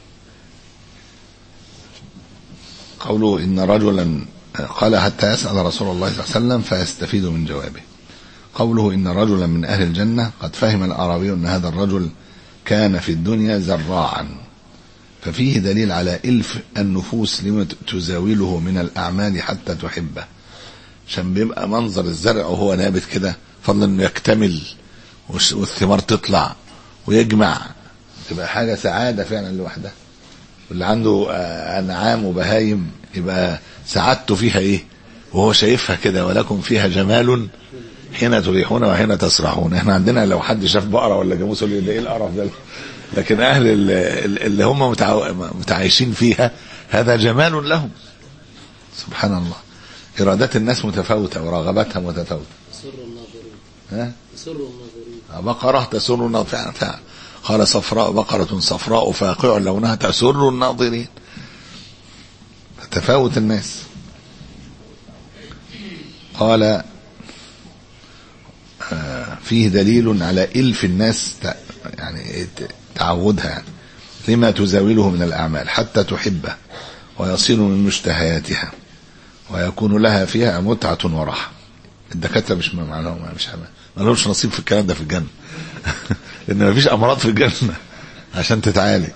Speaker 2: قوله إن رجلا قال حتى يسأل رسول الله صلى الله عليه وسلم فيستفيد من جوابه. قوله إن رجلا من أهل الجنة، قد فهم الأعرابي أن هذا الرجل كان في الدنيا زراعا، ففيه دليل على إلف النفوس لما تزاوله من الأعمال حتى تحبه، عشان بيبقى منظر الزرع وهو نابت كده فضلا انه يكتمل والثمار تطلع ويجمع، تبقى حاجة سعادة فعلا لوحدها. واللي عنده أنعام وبهايم يبقى سعادته فيها إيه وهو شايفها كده: ولكم فيها جمال حين تريحون وحين تسرحون. احنا عندنا لو حد شاف بقرة ولا جاموس يقول لي ايه القرف ده، لكن أهل اللي هم متعايشين فيها هذا جمال لهم. سبحان الله. إرادات الناس متفاوتة ورغباتها متفاوتة.
Speaker 3: تسر الناظرين.
Speaker 2: ها؟
Speaker 3: تسر الناظرين.
Speaker 2: بقرة تسر الناظرين. قال: صفراء بقرة صفراء فاقع لونها تسر الناظرين. تفاوت الناس. قال: آه فيه دليل على إلف الناس يعني تعودها يعني لما تزاوله من الأعمال حتى تحبه ويصير من مشتهياتها ويكون لها فيها متعة وراحة. الدكاترة مش معلوم مش ما لهمش نصيب في الكلام ده في الجنة لأن ما فيش أمراض في الجنة عشان تتعالج.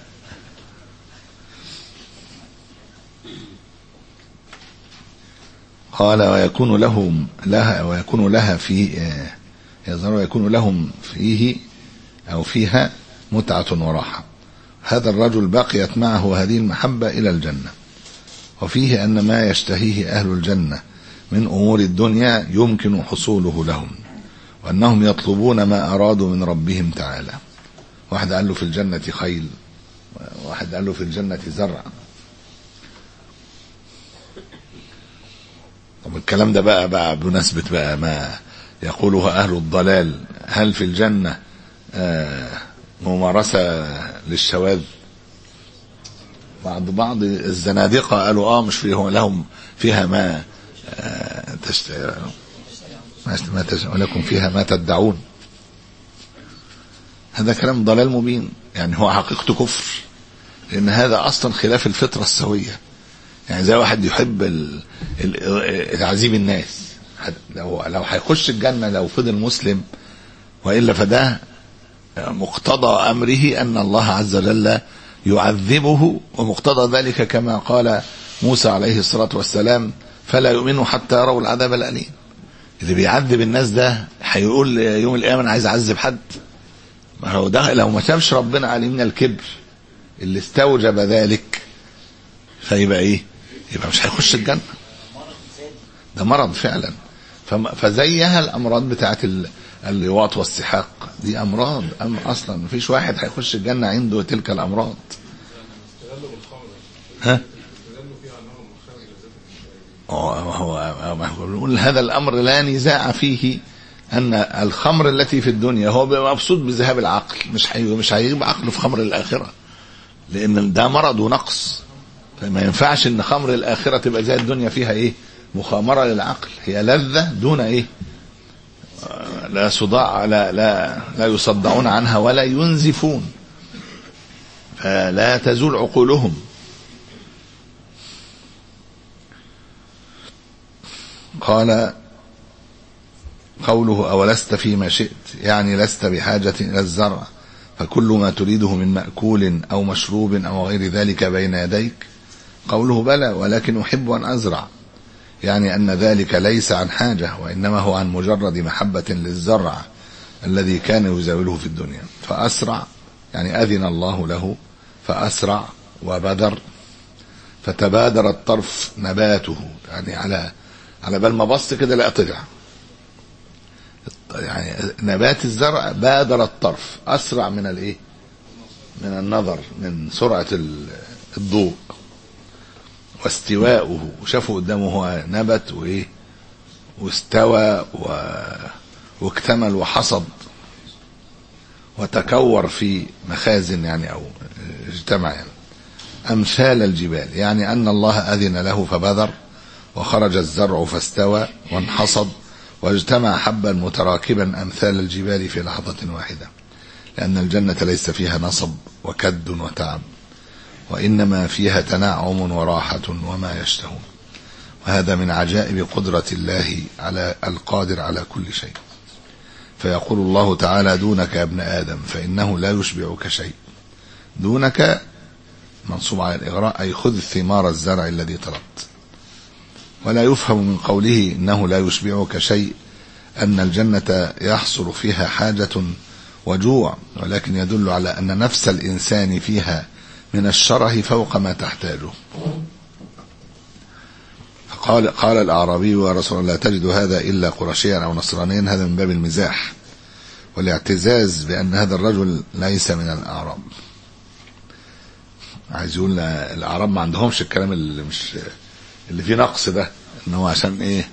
Speaker 2: قال: ويكون لهم لها ويكون لها في يظهر ويكون لهم فيه أو فيها متعة وراحة. هذا الرجل بقيت معه هذه المحبة إلى الجنة. وفيه أن ما يشتهيه أهل الجنة من أمور الدنيا يمكن حصوله لهم، وأنهم يطلبون ما أرادوا من ربهم تعالى. واحد قال له في الجنة خيل، واحد قال له في الجنة زرع. طب الكلام ده بقى بقى بمناسبة بقى ما يقوله أهل الضلال، هل في الجنة ممارسة للشواذ؟ بعض بعض الزنادقة قالوا اه مش فيه لهم فيها ما تشت... ما تشت... ولكم فيها ما تدعون. هذا كلام ضلال مبين، يعني هو حقيقته كفر، لأن هذا أصلا خلاف الفطرة السوية. يعني زي واحد يحب ال... ال... تعذيب الناس، لو لو هيخش الجنة لو فضل مسلم، وإلا فده مقتضى أمره أن الله عز وجل يعذبه، ومقتضى ذلك كما قال موسى عليه الصلاة والسلام فلا يؤمنوا حتى يروا العذاب الأليم. اللي بيعذب الناس ده هيقول يوم القيامة أنا عايز أعذب حد؟ ما هو ده لو ما شافش ربنا عليه من الكبر اللي استوجب ذلك، فيبقى إيه؟ يبقى مش هيخش الجنة. ده مرض فعلا. فزيها الأمراض بتاعت اللواط والسحاق، دي أمراض. أم أصلا مفيش واحد هيخش الجنة عنده تلك الأمراض. ها؟ هو هو بنقول هذا الأمر لا نزاع فيه، أن الخمر التي في الدنيا هو مبسوط بذهاب العقل، مش مش هيجيب عقله في خمر الآخرة، لأن ده مرض ونقص. فما ينفعش إن خمر الآخرة تبقى زي الدنيا فيها إيه؟ مخامرة للعقل، هي لذة دون إيه؟ لا صداع، لا لا لا يصدعون عنها ولا ينزفون، فلا تزول عقولهم. قال قوله أولست فيما شئت، يعني لست بحاجة إلى الزرع، فكل ما تريده من مأكول أو مشروب أو غير ذلك بين يديك. قوله بلى ولكن أحب أن أزرع، يعني أن ذلك ليس عن حاجة، وإنما هو عن مجرد محبة للزرع الذي كان يزاوله في الدنيا. فأسرع يعني أذن الله له فأسرع وبدر، فتبادر الطرف نباته، يعني على على بال ما بص كده لا طلع، يعني نبات الزرع بادر الطرف، أسرع من الإيه؟ من النظر، من سرعة الضوء. واستواؤه، وشافوا قدامه هو نبت وإيه؟ واستوى و... واكتمل وحصد وتكور في مخازن، يعني أو اجتمع، يعني أمثال الجبال، يعني أن الله أذن له فبذر، وخرج الزرع فاستوى وانحصد واجتمع حبا متراكبا أمثال الجبال في لحظة واحدة، لأن الجنة ليس فيها نصب وكد وتعب، وإنما فيها تنعم وراحة وما يشتهون. وهذا من عجائب قدرة الله على القادر على كل شيء. فيقول الله تعالى دونك يا ابن آدم فإنه لا يشبعك شيء. دونك منصوب على الإغراء، أي خذ ثمار الزرع الذي طلبت. ولا يفهم من قوله إنه لا يشبعك شيء أن الجنة يحصل فيها حاجة وجوع، ولكن يدل على أن نفس الإنسان فيها من الشره فوق ما تحتاجه. فقال قال الأعرابي يا رسول الله تجد هذا إلا قرشيا أو نصرانيا، هذا من باب المزاح والاعتزاز بأن هذا الرجل ليس من الأعراب. عايز يقول الأعراب ما عندهمش الكلام اللي مش اللي فيه نقص ده، إنه عشان إيه؟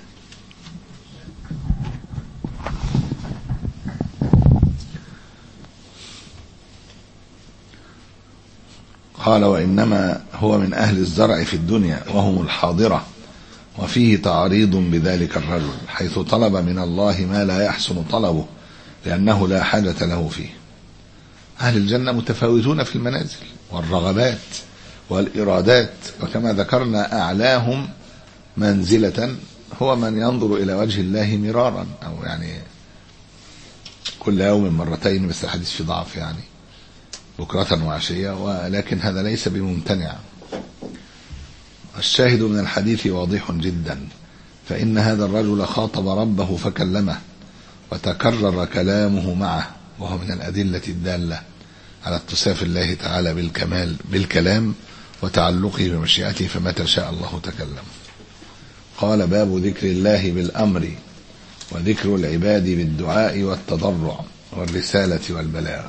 Speaker 2: قال وإنما هو من أهل الزرع في الدنيا وهم الحاضرة، وفيه تعريض بذلك الرجل حيث طلب من الله ما لا يحسن طلبه لأنه لا حاجة له فيه. أهل الجنة متفاوتون في المنازل والرغبات والإرادات، وكما ذكرنا أعلاهم منزلة هو من ينظر إلى وجه الله مرارا، أو يعني كل يوم مرتين، بس الحديث في ضعف، يعني بكرة وعشية، ولكن هذا ليس بممتنع. الشاهد من الحديث واضح جدا، فإن هذا الرجل خاطب ربه فكلمه وتكرر كلامه معه، وهو من الأدلة الدالة على اتصاف الله تعالى بالكمال بالكلام وتعلقه بمشيئته، فمتى شاء الله تكلم. قال باب ذكر الله بالأمر وذكر العباد بالدعاء والتضرع والرسالة والبلاغ.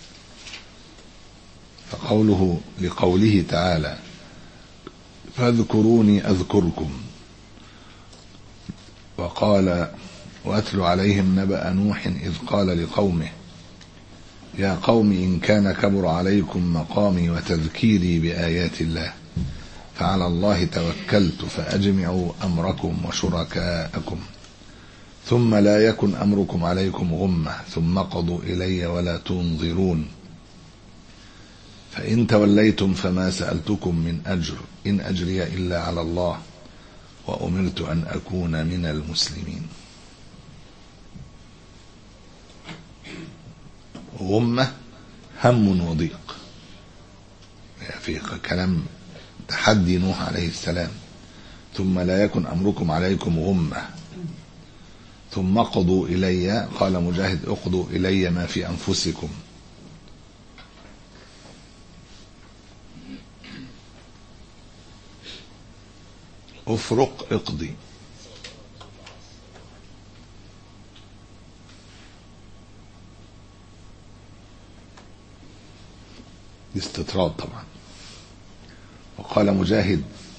Speaker 2: فقوله لقوله تعالى فاذكروني أذكركم، وقال وأتل عليهم نبأ نوح إذ قال لقومه يا قوم إن كان كبر عليكم مقامي وتذكيري بآيات الله فعلى الله توكلت فأجمعوا أمركم وشركاءكم ثم لا يكن أمركم عليكم غمة ثم قضوا إلي ولا تنظرون فإن توليتم فما سألتكم من أجر إن أجري إلا على الله وأمرت أن أكون من المسلمين. غمة هم وضيق، في كلام تحدي نوح عليه السلام. ثم لا يكن أمركم عليكم غمة ثم قضوا إلي، قال مجاهد اقضوا إلي ما في أنفسكم. افرق اقضي. استطراد طبعا. وقال مجاهد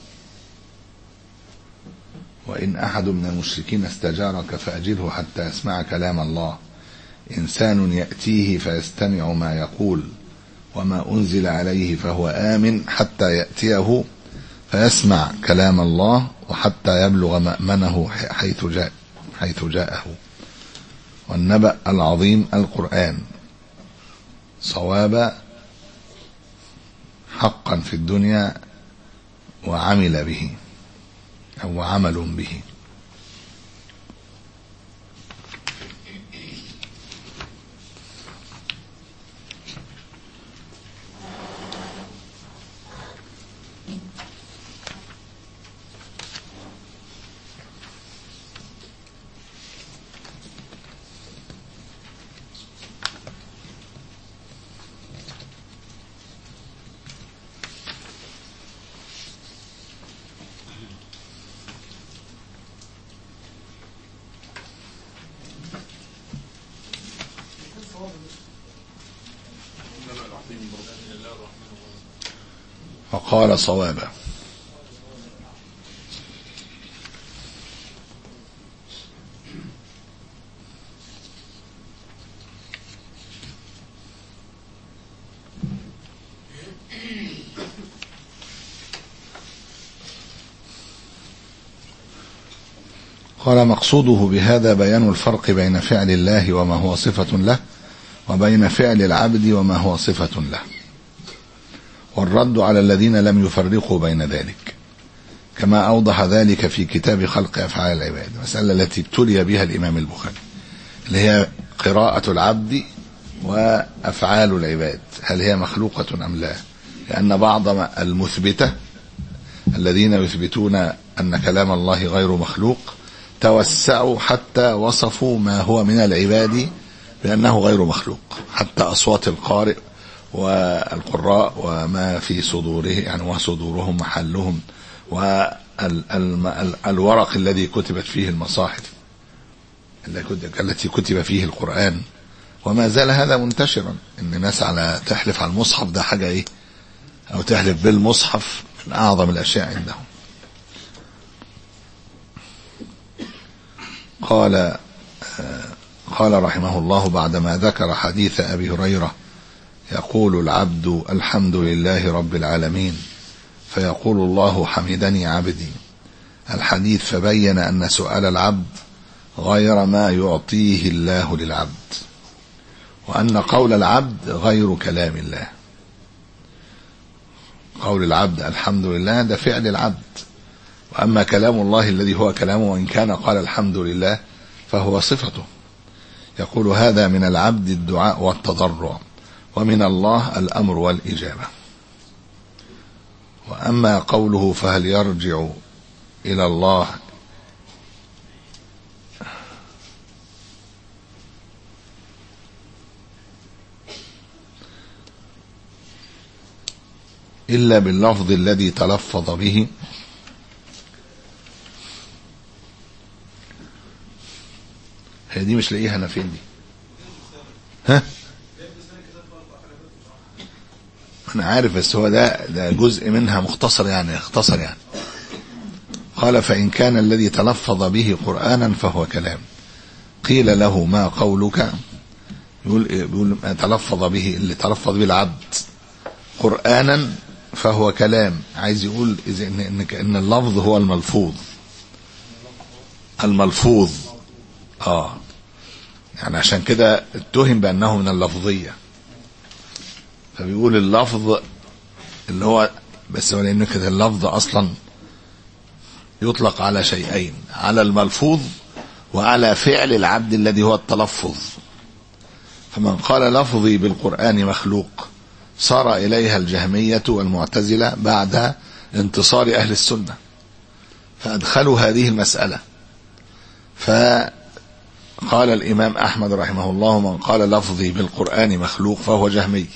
Speaker 2: وإن أحد من المشركين استجارك فأجره حتى يسمع كلام الله. إنسان يأتيه فيستمع ما يقول وما أنزل عليه فهو آمن حتى يأتيه فيسمع كلام الله وحتى يبلغ مأمنه حيث جاء حيث جاءه. والنبأ العظيم القرآن صواب حقا في الدنيا وعمل به أو عمل به. وقال صوابا. قال مقصوده بهذا بيان الفرق بين فعل الله وما هو صفة له وبين فعل العبد وما هو صفة له، والرد على الذين لم يفرقوا بين ذلك، كما أوضح ذلك في كتاب خلق أفعال العباد، مسألة التي ابتلي بها الإمام البخاري، اللي هي قراءة العبد وأفعال العباد هل هي مخلوقة أم لا. لأن بعض المثبتة الذين يثبتون أن كلام الله غير مخلوق توسعوا حتى وصفوا ما هو من العباد بأنه غير مخلوق، حتى أصوات القارئ والقراء وما في صدوره، يعني وصدورهم محلهم، والورق الذي كتبت فيه المصاحف التي كتب فيه القرآن. وما زال هذا منتشرا، ان الناس على تحلف على المصحف، ده حاجة ايه، او تحلف بالمصحف من اعظم الاشياء عندهم. قال قال رحمه الله بعدما ذكر حديث أبي هريرة يقول العبد الحمد لله رب العالمين فيقول الله حمدني عبدي الحديث، فبين أن سؤال العبد غير ما يعطيه الله للعبد، وأن قول العبد غير كلام الله. قول العبد الحمد لله ده فعل العبد، وأما كلام الله الذي هو كلامه وإن كان قال الحمد لله فهو صفته. يقول هذا من العبد الدعاء والتضرع، ومن الله الأمر والإجابة. وأما قوله فهل يرجع إلى الله إلا باللفظ الذي تلفظ به، هي دي مش لاقيها انا فين دي؟ ها انا عارف، بس هو ده ده جزء منها مختصر يعني اختصر يعني. قال فإن كان الذي تلفظ به قرآنا فهو كلام. قيل له ما قولك؟ يقول بيقول ما تلفظ به، اللي تلفظ به العبد قرآنا فهو كلام. عايز يقول إذا إن, إن, إن اللفظ هو الملفوظ الملفوظ اه يعني عشان كده اتهم بأنه من اللفظية، فبيقول اللفظ اللي هو بس هو لأنه كده اللفظ أصلا يطلق على شيئين، على الملفوظ وعلى فعل العبد الذي هو التلفظ. فمن قال لفظي بالقرآن مخلوق صار إليها الجهمية والمعتزلة بعد انتصار أهل السنة، فأدخلوا هذه المسألة. فقال الإمام أحمد رحمه الله من قال لفظي بالقرآن مخلوق فهو جهمي،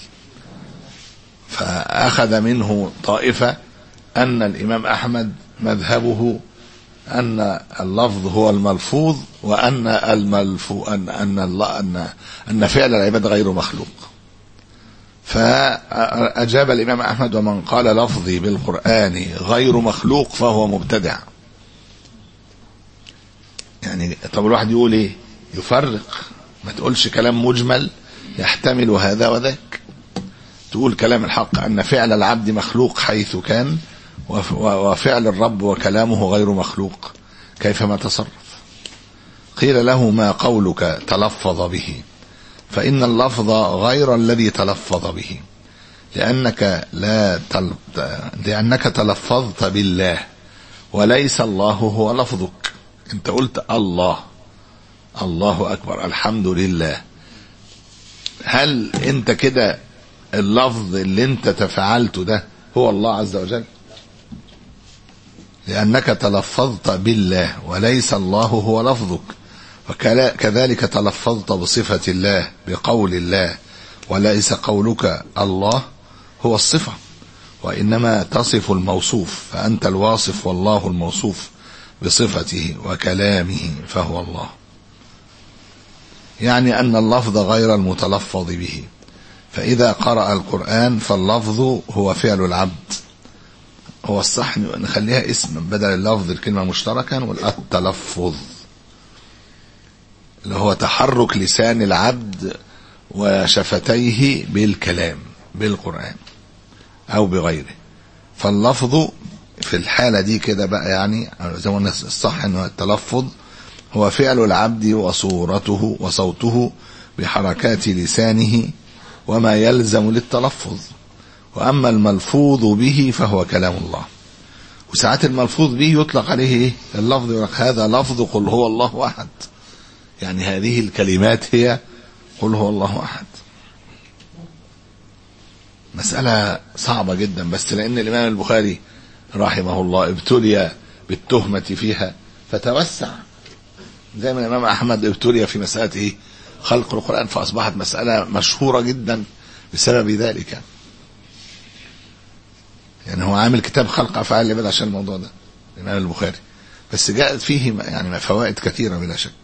Speaker 2: فأخذ منه طائفة أن الإمام أحمد مذهبه أن اللفظ هو الملفوظ، وأن الملفو أن أن الله أن أن فعل العباد غير مخلوق. فأجاب الإمام أحمد ومن قال لفظي بالقرآن غير مخلوق فهو مبتدع. يعني طب الواحد يقول إيه؟ يفرق، ما تقولش كلام مجمل يحتمل هذا وذاك، تقول كلام الحق أن فعل العبد مخلوق حيث كان، وفعل الرب وكلامه غير مخلوق، كيفما تصرف. قيل له ما قولك تلفظ به؟ فإن اللفظ غير الذي تلفظ به، لأنك لا تل... لأنك تلفظت بالله وليس الله هو لفظك. أنت قلت الله الله أكبر الحمد لله، هل أنت كده اللفظ اللي أنت تفعلته ده هو الله عز وجل؟ لأنك تلفظت بالله وليس الله هو لفظك، وكذلك تلفظت بصفة الله بقول الله وليس قولك الله هو الصفة، وإنما تصف الموصوف، فأنت الواصف والله الموصوف بصفته وكلامه فهو الله. يعني أن اللفظ غير المتلفظ به، فإذا قرأ القرآن فاللفظ هو فعل العبد. هو الصح نخليها اسم بدل اللفظ الكلمة مشتركا، والتلفظ اللي هو تحرك لسان العبد وشفتيه بالكلام بالقرآن أو بغيره. فاللفظ في الحالة دي كده بقى يعني زي ما الصح أنه التلفظ هو فعل العبد وصورته وصوته بحركات لسانه وما يلزم للتلفظ. وأما الملفوظ به فهو كلام الله. وساعات الملفوظ به يطلق عليه إيه؟ اللفظ، يقول هذا لفظ قل هو الله أحد، يعني هذه الكلمات هي قل هو الله أحد. مسألة صعبة جدا، بس لأن الإمام البخاري رحمه الله ابتلي بالتهمة فيها فتوسع، زي ما الإمام أحمد ابتلي في مسألة إيه؟ خلق القرآن، فأصبحت مسألة مشهورة جدا بسبب ذلك. يعني هو عامل كتاب خلق أفعال العباد عشان الموضوع ده الإمام البخاري، بس جاءت فيه يعني فوائد كثيرة بلا شك.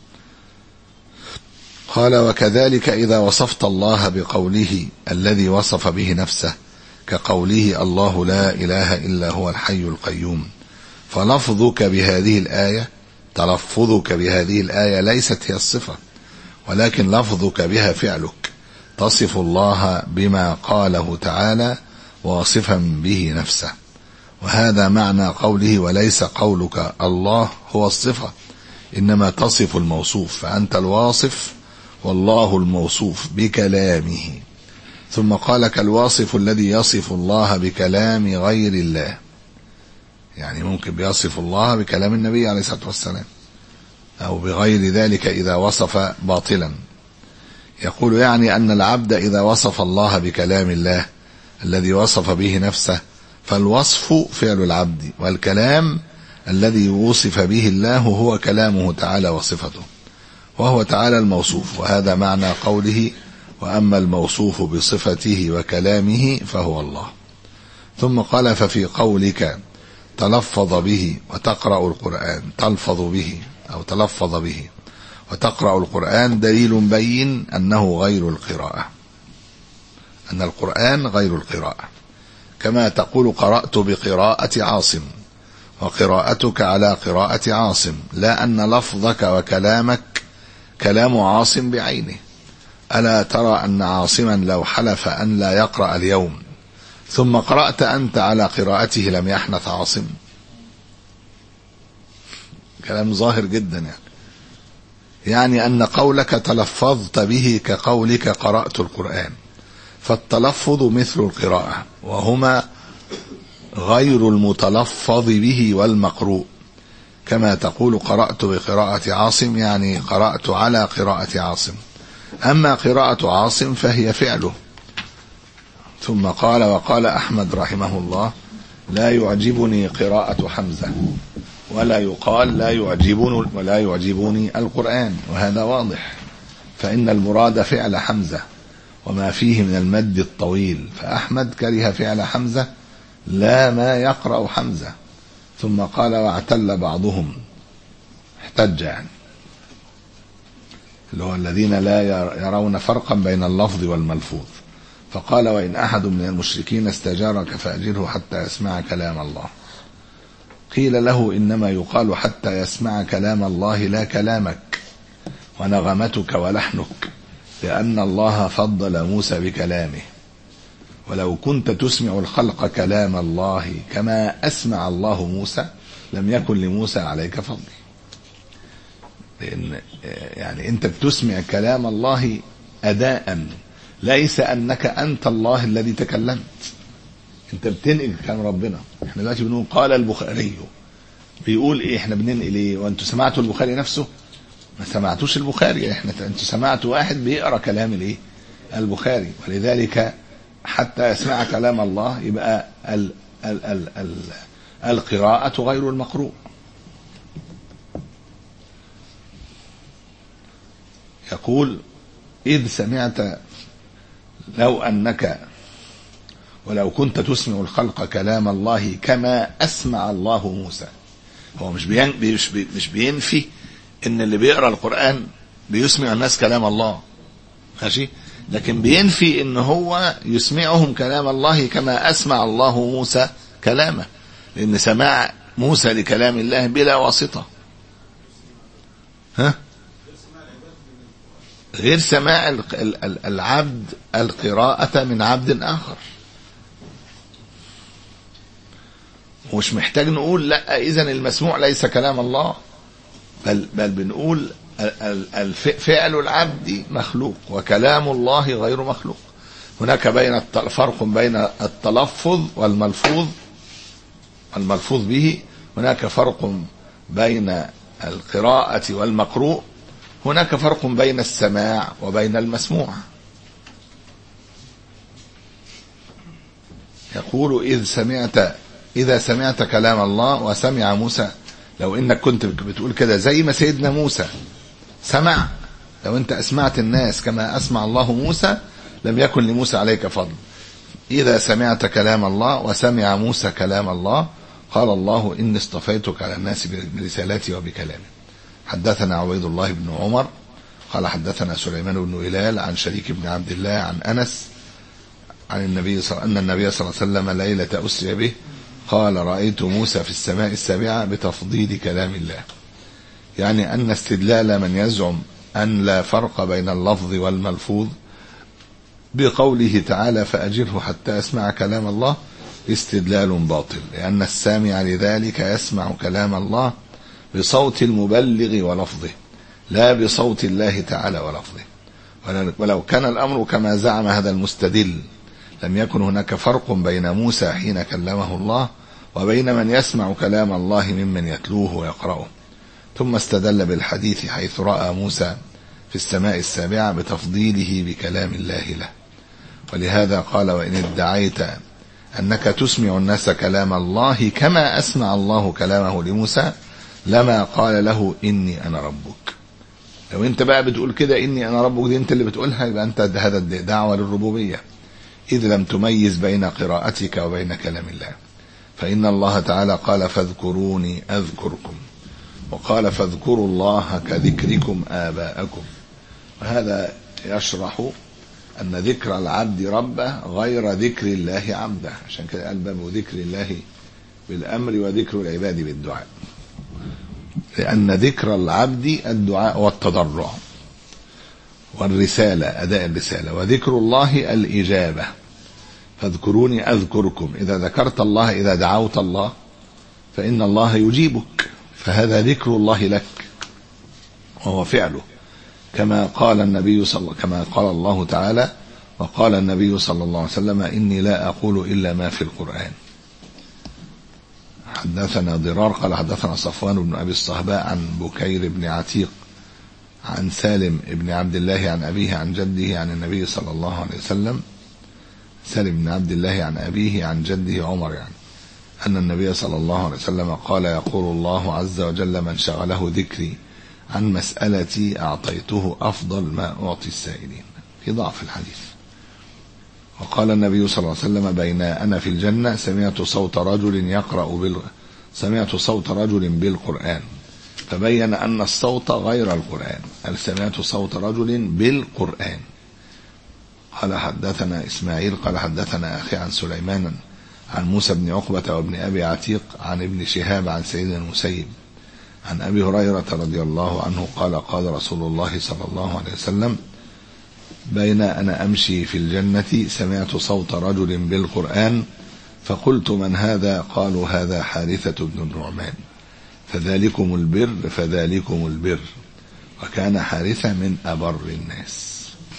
Speaker 2: قال وكذلك إذا وصفت الله بقوله الذي وصف به نفسه كقوله الله لا إله إلا هو الحي القيوم، فلفظك بهذه الآية تلفظك بهذه الآية ليست هي الصفة، ولكن لفظك بها فعلك، تصف الله بما قاله تعالى واصفا به نفسه. وهذا معنى قوله وليس قولك الله هو الصفة، إنما تصف الموصوف، فأنت الواصف والله الموصوف بكلامه. ثم قال كالواصف الذي يصف الله بكلام غير الله، يعني ممكن بيصف الله بكلام النبي عليه الصلاة والسلام أو بغير ذلك إذا وصف باطلا. يقول يعني أن العبد إذا وصف الله بكلام الله الذي وصف به نفسه فالوصف فعل العبد، والكلام الذي وصف به الله هو كلامه تعالى وصفته، وهو تعالى الموصوف. وهذا معنى قوله وأما الموصوف بصفته وكلامه فهو الله. ثم قال ففي قولك تلفظ به وتقرأ القرآن تلفظ به أو تلفظ به وتقرأ القرآن دليل بين أنه غير القراءة، أن القرآن غير القراءة، كما تقول قرأت بقراءة عاصم، وقراءتك على قراءة عاصم، لا أن لفظك وكلامك كلام عاصم بعينه. ألا ترى أن عاصما لو حلف أن لا يقرأ اليوم ثم قرأت أنت على قراءته لم يحنث عاصم؟ كلام ظاهر جدا يعني يعني أن قولك تلفظت به كقولك قرأت القرآن، فالتلفظ مثل القراءة، وهما غير المتلفظ به والمقروء. كما تقول قرأت بقراءة عاصم، يعني قرأت على قراءة عاصم، أما قراءة عاصم فهي فعله. ثم قال: وقال أحمد رحمه الله: لا يعجبني قراءة حمزة، ولا يقال لا يعجبني ولا يعجبني القرآن، وهذا واضح، فإن المراد فعل حمزة وما فيه من المد الطويل، فأحمد كره فعل حمزة لا ما يقرأ حمزة. ثم قال: واعتل بعضهم، احتج يعني اللي هو الذين لا يرون فرقا بين اللفظ والملفوظ، فقال: وإن أحد من المشركين استجارك فأجره حتى يسمع كلام الله. قيل له: إنما يقال حتى يسمع كلام الله لا كلامك ونغمتك ولحنك، لأن الله فضل موسى بكلامه، ولو كنت تسمع الخلق كلام الله كما أسمع الله موسى لم يكن لموسى عليك فضل. لأن يعني أنت بتسمع كلام الله أداء، ليس أنك أنت الله الذي تكلمت، أنت بتنقل كلام ربنا. احنا دلوقتي بنقول قال البخاري، بيقول إيه؟ احنا بننقل إيه؟ وأنتوا سمعتوا البخاري نفسه؟ ما سمعتوش البخاري، احنا أنتوا سمعتوا واحد بيقرأ كلام الإيه؟ البخاري. ولذلك حتى يسمع كلام الله يبقى ال ال ال ال القراءة غير المقروء. يقول: إذ سمعت لو أنك ولو كنت تسمع الخلق كلام الله كما أسمع الله موسى. هو مش مش مش بينفي إن اللي بيقرأ القرآن بيسمع الناس كلام الله، ماشي، لكن بينفي إن هو يسمعهم كلام الله كما أسمع الله موسى كلامه، لأن سماع موسى لكلام الله بلا واسطة، ها، غير سماع العبد القراءة من عبد آخر. ومش محتاج نقول لا إذن المسموع ليس كلام الله، بل بل بنقول فعل العبد مخلوق وكلام الله غير مخلوق. هناك بين فرق بين التلفظ والملفوظ الملفوظ به، هناك فرق بين القراءة والمقروء، هناك فرق بين السماع وبين المسموع. يقول: إذ سمعت إذا سمعت كلام الله وسمع موسى. لو إنك كنت بتقول كده زي ما سيدنا موسى سمع، لو أنت أسمعت الناس كما أسمع الله موسى لم يكن لموسى عليك فضل. إذا سمعت كلام الله وسمع موسى كلام الله، قال الله: إني اصطفيتك على الناس برسالتي وبكلامي. حدثنا عبيد الله بن عمر قال حدثنا سليمان بن هلال عن شريك بن عبد الله عن أنس عن النبي صلى أن النبي صلى الله عليه وسلم ليلة أسري به قال: رأيت موسى في السماء السابعة بتفضيل كلام الله. يعني أن استدلال من يزعم أن لا فرق بين اللفظ والملفوظ بقوله تعالى: فأجره حتى يسمع كلام الله استدلال باطل، لأن السامع لذلك يسمع كلام الله بصوت المبلغ ولفظه لا بصوت الله تعالى ولفظه. ولو كان الأمر كما زعم هذا المستدل لم يكن هناك فرق بين موسى حين كلمه الله وبين من يسمع كلام الله ممن يتلوه ويقرأه. ثم استدل بالحديث حيث رأى موسى في السماء السابعة بتفضيله بكلام الله له. ولهذا قال: وإن ادعيت أنك تسمع الناس كلام الله كما أسمع الله كلامه لموسى لما قال له إني أنا ربك. لو أنت بقى بتقول كده إني أنا ربك، دي أنت اللي بتقولها، يبقى أنت هذا دعوة للربوبية، إذ لم تميز بين قراءتك وبين كلام الله. فإن الله تعالى قال: فاذكروني أذكركم وقال فاذكروا الله كذكركم آباءكم. وهذا يشرح أن ذكر العبد ربه غير ذكر الله عبده، عشان كده قال باب ذكر الله بالأمر وذكر العباد بالدعاء، لأن ذكر العبد الدعاء والتضرع والرسالة، أداء الرسالة، وذكر الله الإجابة. فاذكروني أذكركم، إذا ذكرت الله، إذا دعوت الله فإن الله يجيبك، فهذا ذكر الله لك وهو فعله، كما قال النبي صلى كما قال الله تعالى: وقال النبي صلى الله عليه وسلم: إني لا أقول إلا ما في القرآن. حدثنا ضرار قال حدثنا صفوان بن أبي الصهباء عن بكير بن عتيق عن سالم بن عبد الله عن أبيه عن جده عن النبي صلى الله عليه وسلم. سالم بن عبد الله عن أبيه عن جده عمر، يعني أن النبي صلى الله عليه وسلم قال: يقول الله عز وجل: من شغله ذكري عن مسألتي أعطيته أفضل ما أعطي السائلين، في ضعف الحديث. وقال النبي صلى الله عليه وسلم: بين أنا في الجنة سمعت صوت رجل يقرأ بال... سمعت صوت رجل بالقرآن، فبين أن الصوت غير القرآن، قال سمعت صوت رجل بالقرآن. قال حدثنا إسماعيل قال حدثنا أخي عن سليمان عن موسى بن عقبة وابن أبي عتيق عن ابن شهاب عن سيدنا المسيب عن أبي هريرة رضي الله عنه قال: قال رسول الله صلى الله عليه وسلم: بين أنا أمشي في الجنة سمعت صوت رجل بالقرآن، فقلت: من هذا؟ قالوا: هذا حارثة بن النعمان، فذلكم البر فذلكم البر. وكان حارثة من أبر الناس،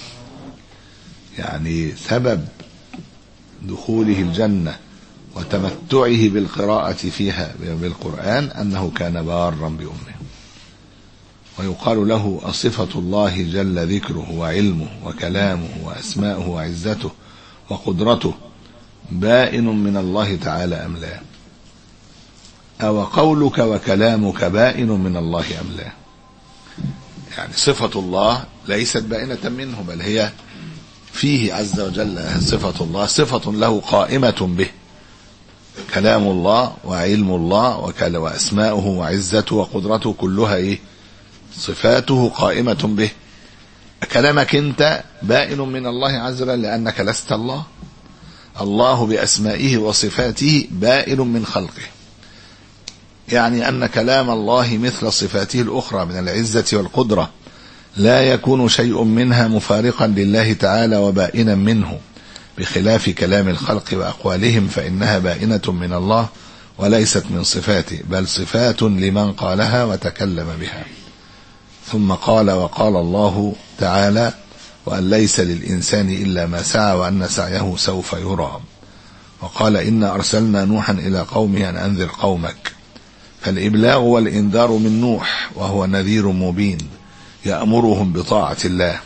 Speaker 2: يعني سبب دخوله الجنة وتمتعه بالقراءة فيها بالقرآن أنه كان بارا بأمه. ويقال له: أصفة الله جل ذكره وعلمه وكلامه وأسماؤه وعزته وقدرته بائن من الله تعالى أم لا؟ أو قولك وكلامك بائن من الله أم لا؟ يعني صفة الله ليست بائنة منه، بل هي فيه عز وجل. صفة الله صفة له قائمة به، كلام الله وعلم الله وأسماؤه وعزته وقدرته كلها إيه؟ صفاته قائمة به. كلامك أنت بائن من الله عز وجل لأنك لست الله. الله بأسمائه وصفاته بائن من خلقه، يعني أن كلام الله مثل صفاته الأخرى من العزة والقدرة لا يكون شيء منها مفارقا لله تعالى وبائنا منه، بخلاف كلام الخلق وأقوالهم فإنها بائنة من الله وليست من صفاته، بل صفات لمن قالها وتكلم بها. ثم قال: وقال الله تعالى: وأن ليس للإنسان إلا ما سعى وأن سعيه سوف يرى. وقال: إنا أرسلنا نوحا إلى قومه أن أنذر قومك. فالإبلاغ والإنذار من نوح، وهو نذير مبين يأمرهم بطاعة الله.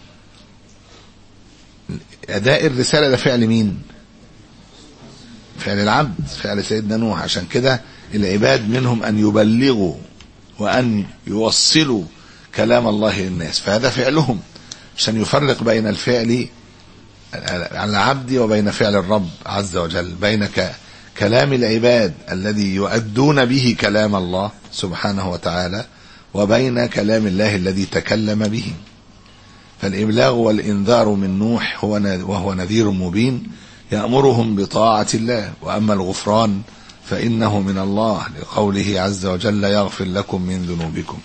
Speaker 2: أداء الرسالة ده فعل مين؟ فعل العبد، فعل سيدنا نوح. عشان كده العباد منهم أن يبلغوا وأن يوصلوا كلام الله للناس، فهذا فعلهم، عشان يفرق بين الفعل العبد وبين فعل الرب عز وجل، بين كلام العباد الذي يؤدون به كلام الله سبحانه وتعالى وبين كلام الله الذي تكلم به. فالإبلاغ والإنذار من نوح هو وهو نذير مبين يأمرهم بطاعة الله. وأما الغفران فإنه من الله، لقوله عز وجل: يغفر لكم من ذنوبكم.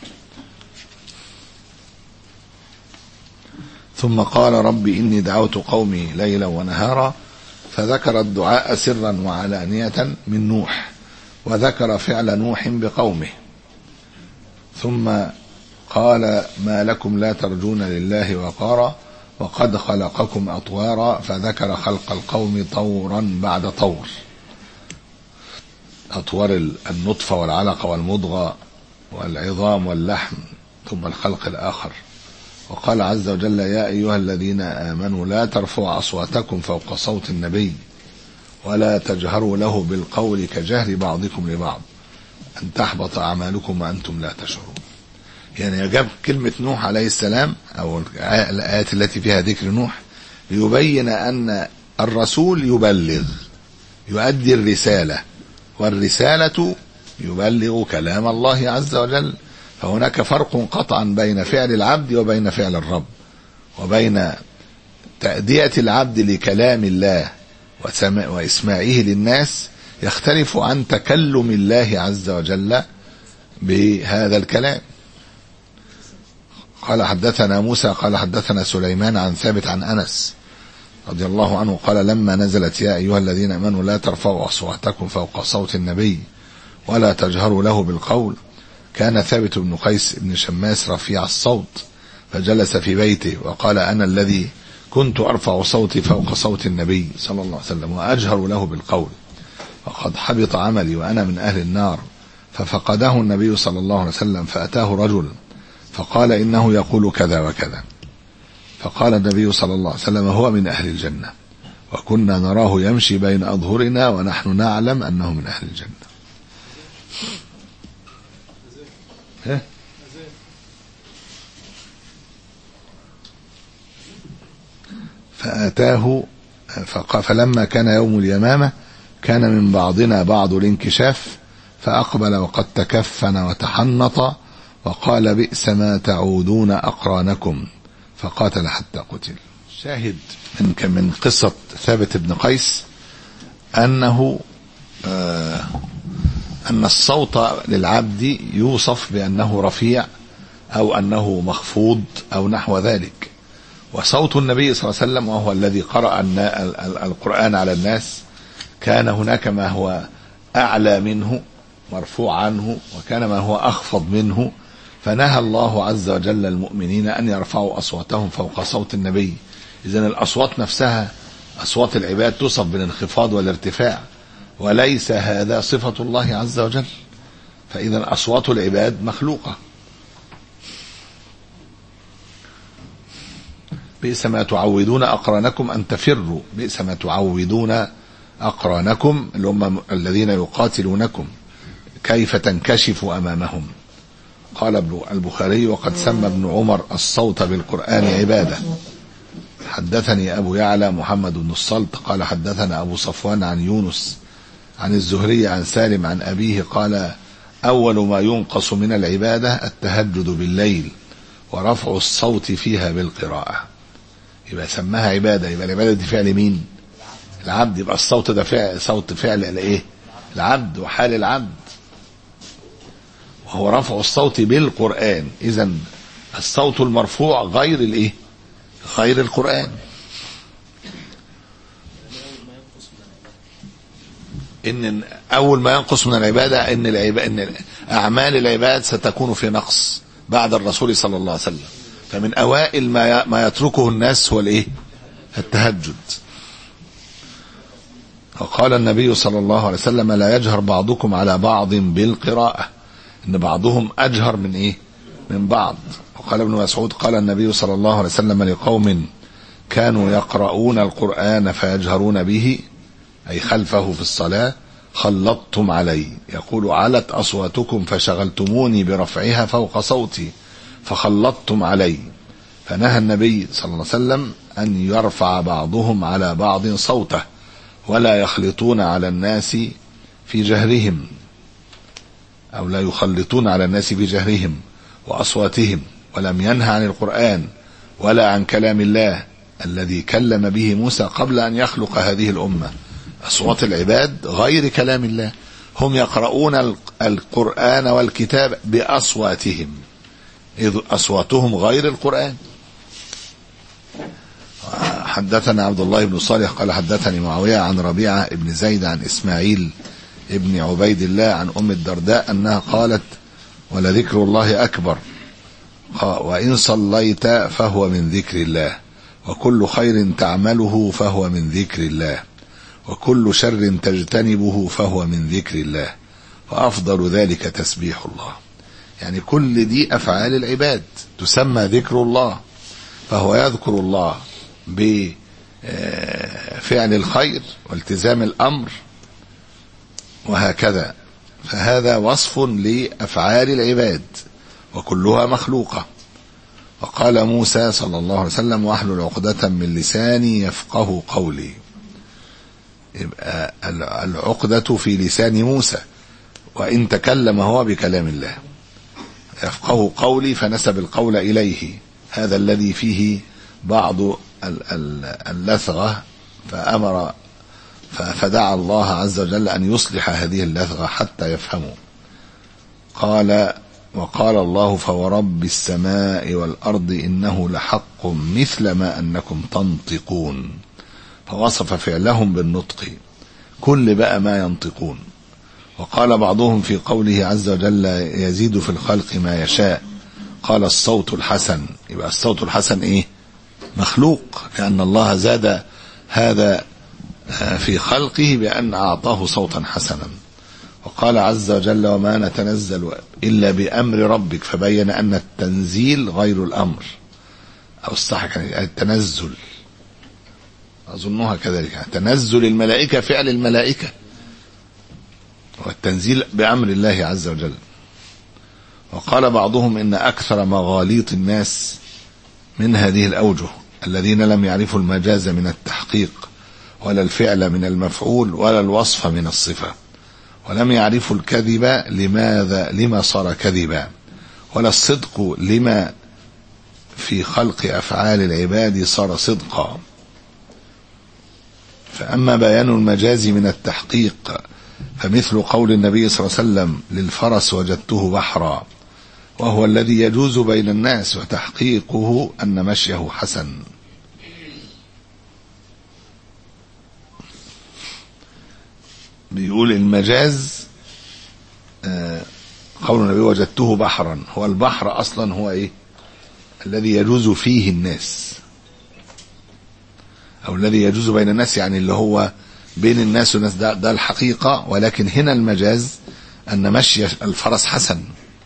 Speaker 2: ثم قال: رب إني دعوت قومي ليلا ونهارا، فذكر الدعاء سرا وعلانية من نوح، وذكر فعل نوح بقومه. ثم قال: ما لكم لا ترجون لله وقارا وقد خلقكم أطوارا، فذكر خلق القوم طورا بعد طور، أطوار النطفة والعلقة والمضغة والعظام واللحم، ثم الخلق الآخر. وقال عز وجل: يا أيها الذين آمنوا لا ترفعوا أصواتكم فوق صوت النبي ولا تجهروا له بالقول كجهر بعضكم لبعض أن تحبط أعمالكم وأنتم لا تشعرون. يعني جاب كلمة نوح عليه السلام أو الآيات التي فيها ذكر نوح ليبين أن الرسول يبلغ، يؤدي الرسالة، والرسالة يبلغ كلام الله عز وجل. فهناك فرق قطعا بين فعل العبد وبين فعل الرب، وبين تأدية العبد لكلام الله وإسماعه للناس يختلف عن تكلم الله عز وجل بهذا الكلام. قال حدثنا موسى قال حدثنا سليمان عن ثابت عن أنس رضي الله عنه قال لما نزلت يا أيها الذين آمنوا لا ترفعوا أصواتكم فوق صوت النبي ولا تجهروا له بالقول، كان ثابت بن قيس بن شماس رفيع الصوت فجلس في بيته وقال أنا الذي كنت أرفع صوتي فوق صوت النبي صلى الله عليه وسلم وأجهر له بالقول، وقد حبط عملي وأنا من أهل النار. ففقده النبي صلى الله عليه وسلم فأتاه رجل فقال إنه يقول كذا وكذا، فقال النبي صلى الله عليه وسلم هو من أهل الجنة، وكنا نراه يمشي بين أظهرنا ونحن نعلم أنه من أهل الجنة. فأتاه فلما كان يوم اليمامة كان من بعضنا بعض الانكشاف فأقبل وقد تكفن وتحنط وقال بئس ما تعودون أقرانكم فقاتل حتى قتل. شاهد من من قصة ثابت بن قيس أنه آه أن الصوت للعبد يوصف بأنه رفيع أو أنه مخفوض أو نحو ذلك، وصوت النبي صلى الله عليه وسلم وهو الذي قرأ القرآن على الناس كان هناك ما هو أعلى منه مرفوع عنه وكان ما هو أخفض منه، فنهى الله عز وجل المؤمنين أن يرفعوا أصواتهم فوق صوت النبي. إذن الأصوات نفسها أصوات العباد توصف بالانخفاض والارتفاع، وليس هذا صفة الله عز وجل، فإذن أصوات العباد مخلوقة. بئس ما تعودون أقرانكم أن تفروا، بئس ما تعودون أقرانكم اللي هم الذين يقاتلونكم كيف تنكشفوا أمامهم. قال البخاري وقد سمى ابن عمر الصوت بالقرآن عبادة. حدثني أبو يعلى محمد بن الصلت قال حدثنا أبو صفوان عن يونس عن الزهري عن سالم عن أبيه قال أول ما ينقص من العبادة التهجد بالليل ورفع الصوت فيها بالقراءة. يبقى سماها عبادة، يبقى العبادة دي فعل مين؟ العبد. يبقى الصوت ده فعل، صوت فعل الايه؟ العبد وحال العبد، وهو رفع الصوت بالقرآن. إذن الصوت المرفوع غير الايه؟ غير القرآن. ان اول ما ينقص من العبادة ان العبادة ان اعمال العباد ستكون في نقص بعد الرسول صلى الله عليه وسلم، فمن اوائل ما ما يتركه الناس هو الايه؟ التهجد. وقال النبي صلى الله عليه وسلم لا يجهر بعضكم على بعض بالقراءة، ان بعضهم اجهر من ايه؟ من بعض. وقال ابن مسعود قال النبي صلى الله عليه وسلم لقوم كانوا يقرؤون القرآن فيجهرون به أي خلفه في الصلاة خلطتم علي، يقول علت أصواتكم فشغلتموني برفعها فوق صوتي فخلطتم علي. فنهى النبي صلى الله عليه وسلم أن يرفع بعضهم على بعض صوته ولا يخلطون على الناس في جهرهم، أو لا يخلطون على الناس في جهرهم وأصواتهم. ولم ينهى عن القرآن ولا عن كلام الله الذي كلم به موسى قبل أن يخلق هذه الأمة. أصوات العباد غير كلام الله، هم يقرؤون القرآن والكتاب بأصواتهم، إذ أصواتهم غير القرآن. حدثنا عبد الله بن صالح قال حدثني معاوية عن ربيعة بن زيد عن إسماعيل ابن عبيد الله عن أم الدرداء أنها قالت ولذكر الله أكبر، وإن صليت فهو من ذكر الله، وكل خير تعمله فهو من ذكر الله، وكل شر تجتنبه فهو من ذكر الله، وأفضل ذلك تسبيح الله. يعني كل دي أفعال العباد تسمى ذكر الله، فهو يذكر الله بفعل الخير والتزام الأمر وهكذا. فهذا وصف لأفعال العباد وكلها مخلوقة. وقال موسى صلى الله عليه وسلم واحلل عقدة من لساني يفقه قولي. يبقى العقدة في لسان موسى، وإن تكلم هو بكلام الله. يفقه قولي فنسب القول إليه، هذا الذي فيه بعض اللثغة، فأمر فدعا الله عز وجل أن يصلح هذه اللثغة حتى يفهموا. قال وقال الله فورب السماء والأرض إنه لحق مثل ما أنكم تنطقون، فوصف فعلهم بالنطق، كل بقى ما ينطقون. وقال بعضهم في قوله عز وجل يزيد في الخلق ما يشاء، قال الصوت الحسن، يبقى الصوت الحسن ايه؟ مخلوق، لأن الله زاد هذا في خلقه بأن أعطاه صوتا حسنا. وقال عز وجل وما نتنزل إلا بأمر ربك، فبين أن التنزيل غير الأمر، أو الصح يعني التنزل، أظنها كذلك، تنزل الملائكة فعل الملائكة، والتنزيل بأمر الله عز وجل. وقال بعضهم إن أكثر مغاليط الناس من هذه الأوجه الذين لم يعرفوا المجاز من التحقيق، ولا الفعل من المفعول، ولا الوصف من الصفة، ولم يعرفوا الكذب لماذا لما صار كذبا، ولا الصدق لما في خلق أفعال العباد صار صدقا. فأما بيان المجاز من التحقيق فمثل قول النبي صلى الله عليه وسلم للفرس وجدته بحرا، وهو الذي يجوز بين الناس، وتحقيقه أن مشيه حسن. بيقول المجاز قول النبي وجدته بحرا، هو البحر أصلا هو إيه؟ الذي يجوز فيه الناس، أو الذي يجوز بين الناس، يعني اللي هو بين الناس والناس، ده, ده الحقيقة. ولكن هنا المجاز أن مشي الفرس حسن.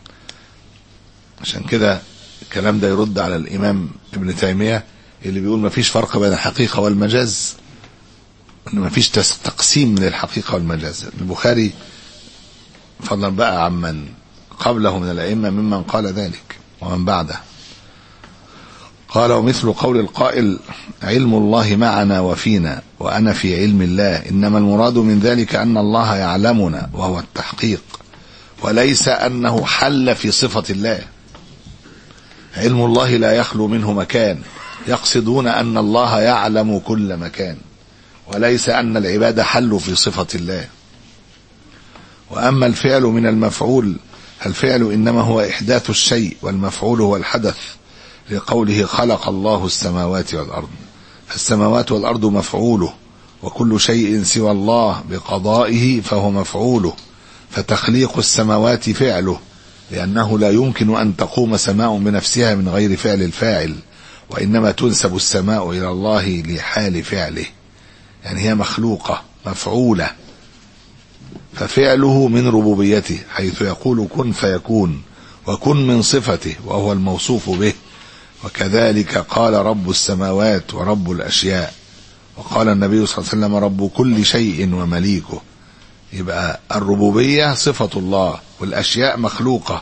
Speaker 2: عشان كده الكلام ده يرد على الإمام ابن تيمية اللي بيقول ما فيش فرق بين الحقيقة والمجاز، أن ما فيش تقسيم من الحقيقة والمجاز. البخاري فضلا بقى عمن قبله من الأئمة ممن قال ذلك ومن بعده. قال ومثل قول القائل علم الله معنا وفينا وأنا في علم الله، إنما المراد من ذلك أن الله يعلمنا وهو التحقيق، وليس أنه حل في صفة الله. علم الله لا يخلو منه مكان، يقصدون أن الله يعلم كل مكان، وليس أن العباد حلوا في صفة الله. وأما الفعل من المفعول، الفعل إنما هو إحداث الشيء، والمفعول هو الحدث، لقوله خلق الله السماوات والأرض، فالسماوات والأرض مفعوله، وكل شيء سوى الله بقضائه فهو مفعوله، فتخليق السماوات فعله، لأنه لا يمكن أن تقوم سماء بنفسها من غير فعل الفاعل، وإنما تنسب السماء إلى الله لحال فعله، يعني هي مخلوقة مفعولة. ففعله من ربوبيته، حيث يقول كن فيكون، وكن من صفته وهو الموصوف به. وكذلك قال رب السماوات ورب الأشياء، وقال النبي صلى الله عليه وسلم رب كل شيء ومليكه. يبقى الربوبية صفة الله، والأشياء مخلوقة.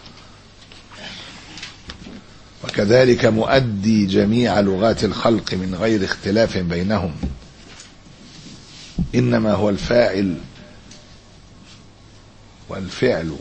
Speaker 2: وكذلك مؤدي جميع لغات الخلق من غير اختلاف بينهم، إنما هو الفاعل والفعل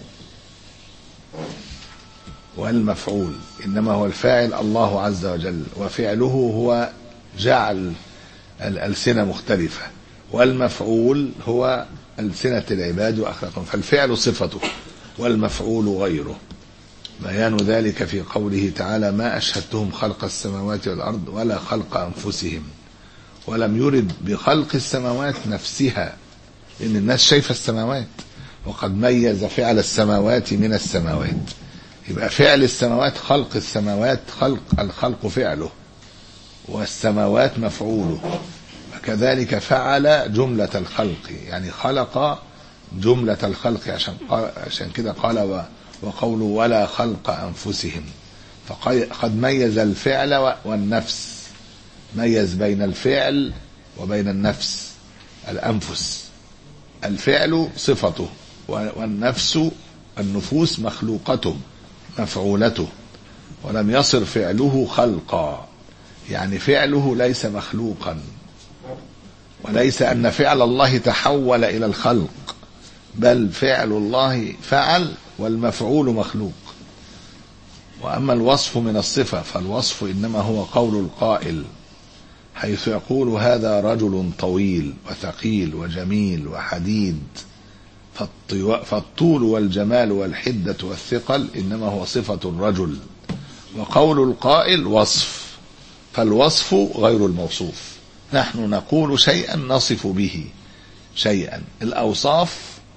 Speaker 2: والمفعول، إنما هو الفاعل الله عز وجل، وفعله هو جعل الألسنة مختلفة، والمفعول هو ألسنة العباد وأخلاقهم. فالفعل صفته والمفعول غيره. بيان ذلك في قوله تعالى ما أشهدتهم خلق السماوات والأرض ولا خلق أنفسهم، ولم يرد بخلق السماوات نفسها، لأن الناس شايفة السماوات، وقد ميز فعل السماوات من السماوات. يبقى فعل السماوات خلق السماوات، خلق الخلق فعله، والسماوات مفعوله. وكذلك فعل جملة الخلق، يعني خلق جملة الخلق، عشان عشان كده قال وقوله ولا خلق أنفسهم، فقد ميز الفعل والنفس، ميز بين الفعل وبين النفس. الأنفس الفعل صفته، والنفس النفوس مخلوقته مفعولته، ولم يصر فعله خلقا، يعني فعله ليس مخلوقا، وليس أن فعل الله تحول إلى الخلق، بل فعل الله فعل والمفعول مخلوق. وأما الوصف من الصفة فالوصف إنما هو قول القائل، حيث يقول هذا رجل طويل وثقيل وجميل وحديد، فالطول والجمال والحدة والثقل إنما هو صفة الرجل، وقول القائل وصف، فالوصف غير الموصوف. نحن نقول شيئا نصف به شيئا، الأوصاف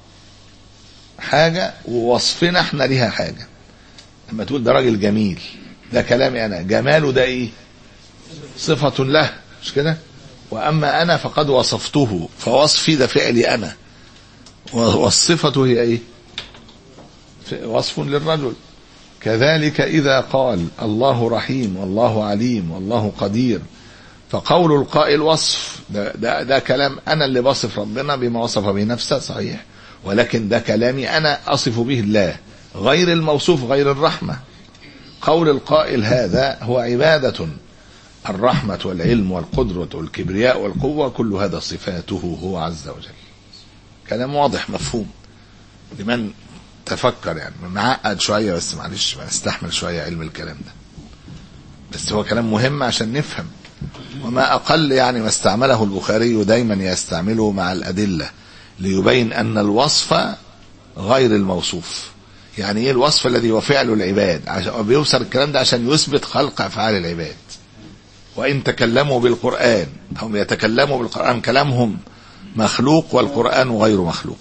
Speaker 2: حاجة ووصفنا احنا لها حاجة. لما تقول ده راجل جميل، ده كلامي أنا، جماله ده إيه؟ صفة له، مش كده؟ وأما أنا فقد وصفته، فوصفي ده فعلي أنا، والصفة هي إيه؟ وصف للرجل. كذلك إذا قال الله رحيم والله عليم والله قدير، فقول القائل وصف، ده, ده, ده كلام أنا اللي بصف ربنا بما وصف به نفسه، صحيح، ولكن ده كلامي أنا أصف به الله، غير الموصوف، غير الرحمة. قول القائل هذا هو عبادة، الرحمة والعلم والقدرة والكبرياء والقوة، كل هذا صفاته هو عز وجل. كلام واضح مفهوم لمن تفكر، يعني معقد شوية بس معلش بنستحمل شوية علم الكلام ده، بس هو كلام مهم عشان نفهم. وما أقل يعني ما استعمله البخاري دايما يستعمله مع الأدلة ليبين أن الوصف غير الموصوف. يعني إيه الوصف؟ الذي هو فعل العباد، عشان بيوصل الكلام ده عشان يثبت خلق أفعال العباد. وإن تكلموا بالقرآن، هم يتكلموا بالقرآن كلامهم مخلوق والقرآن غير مخلوق.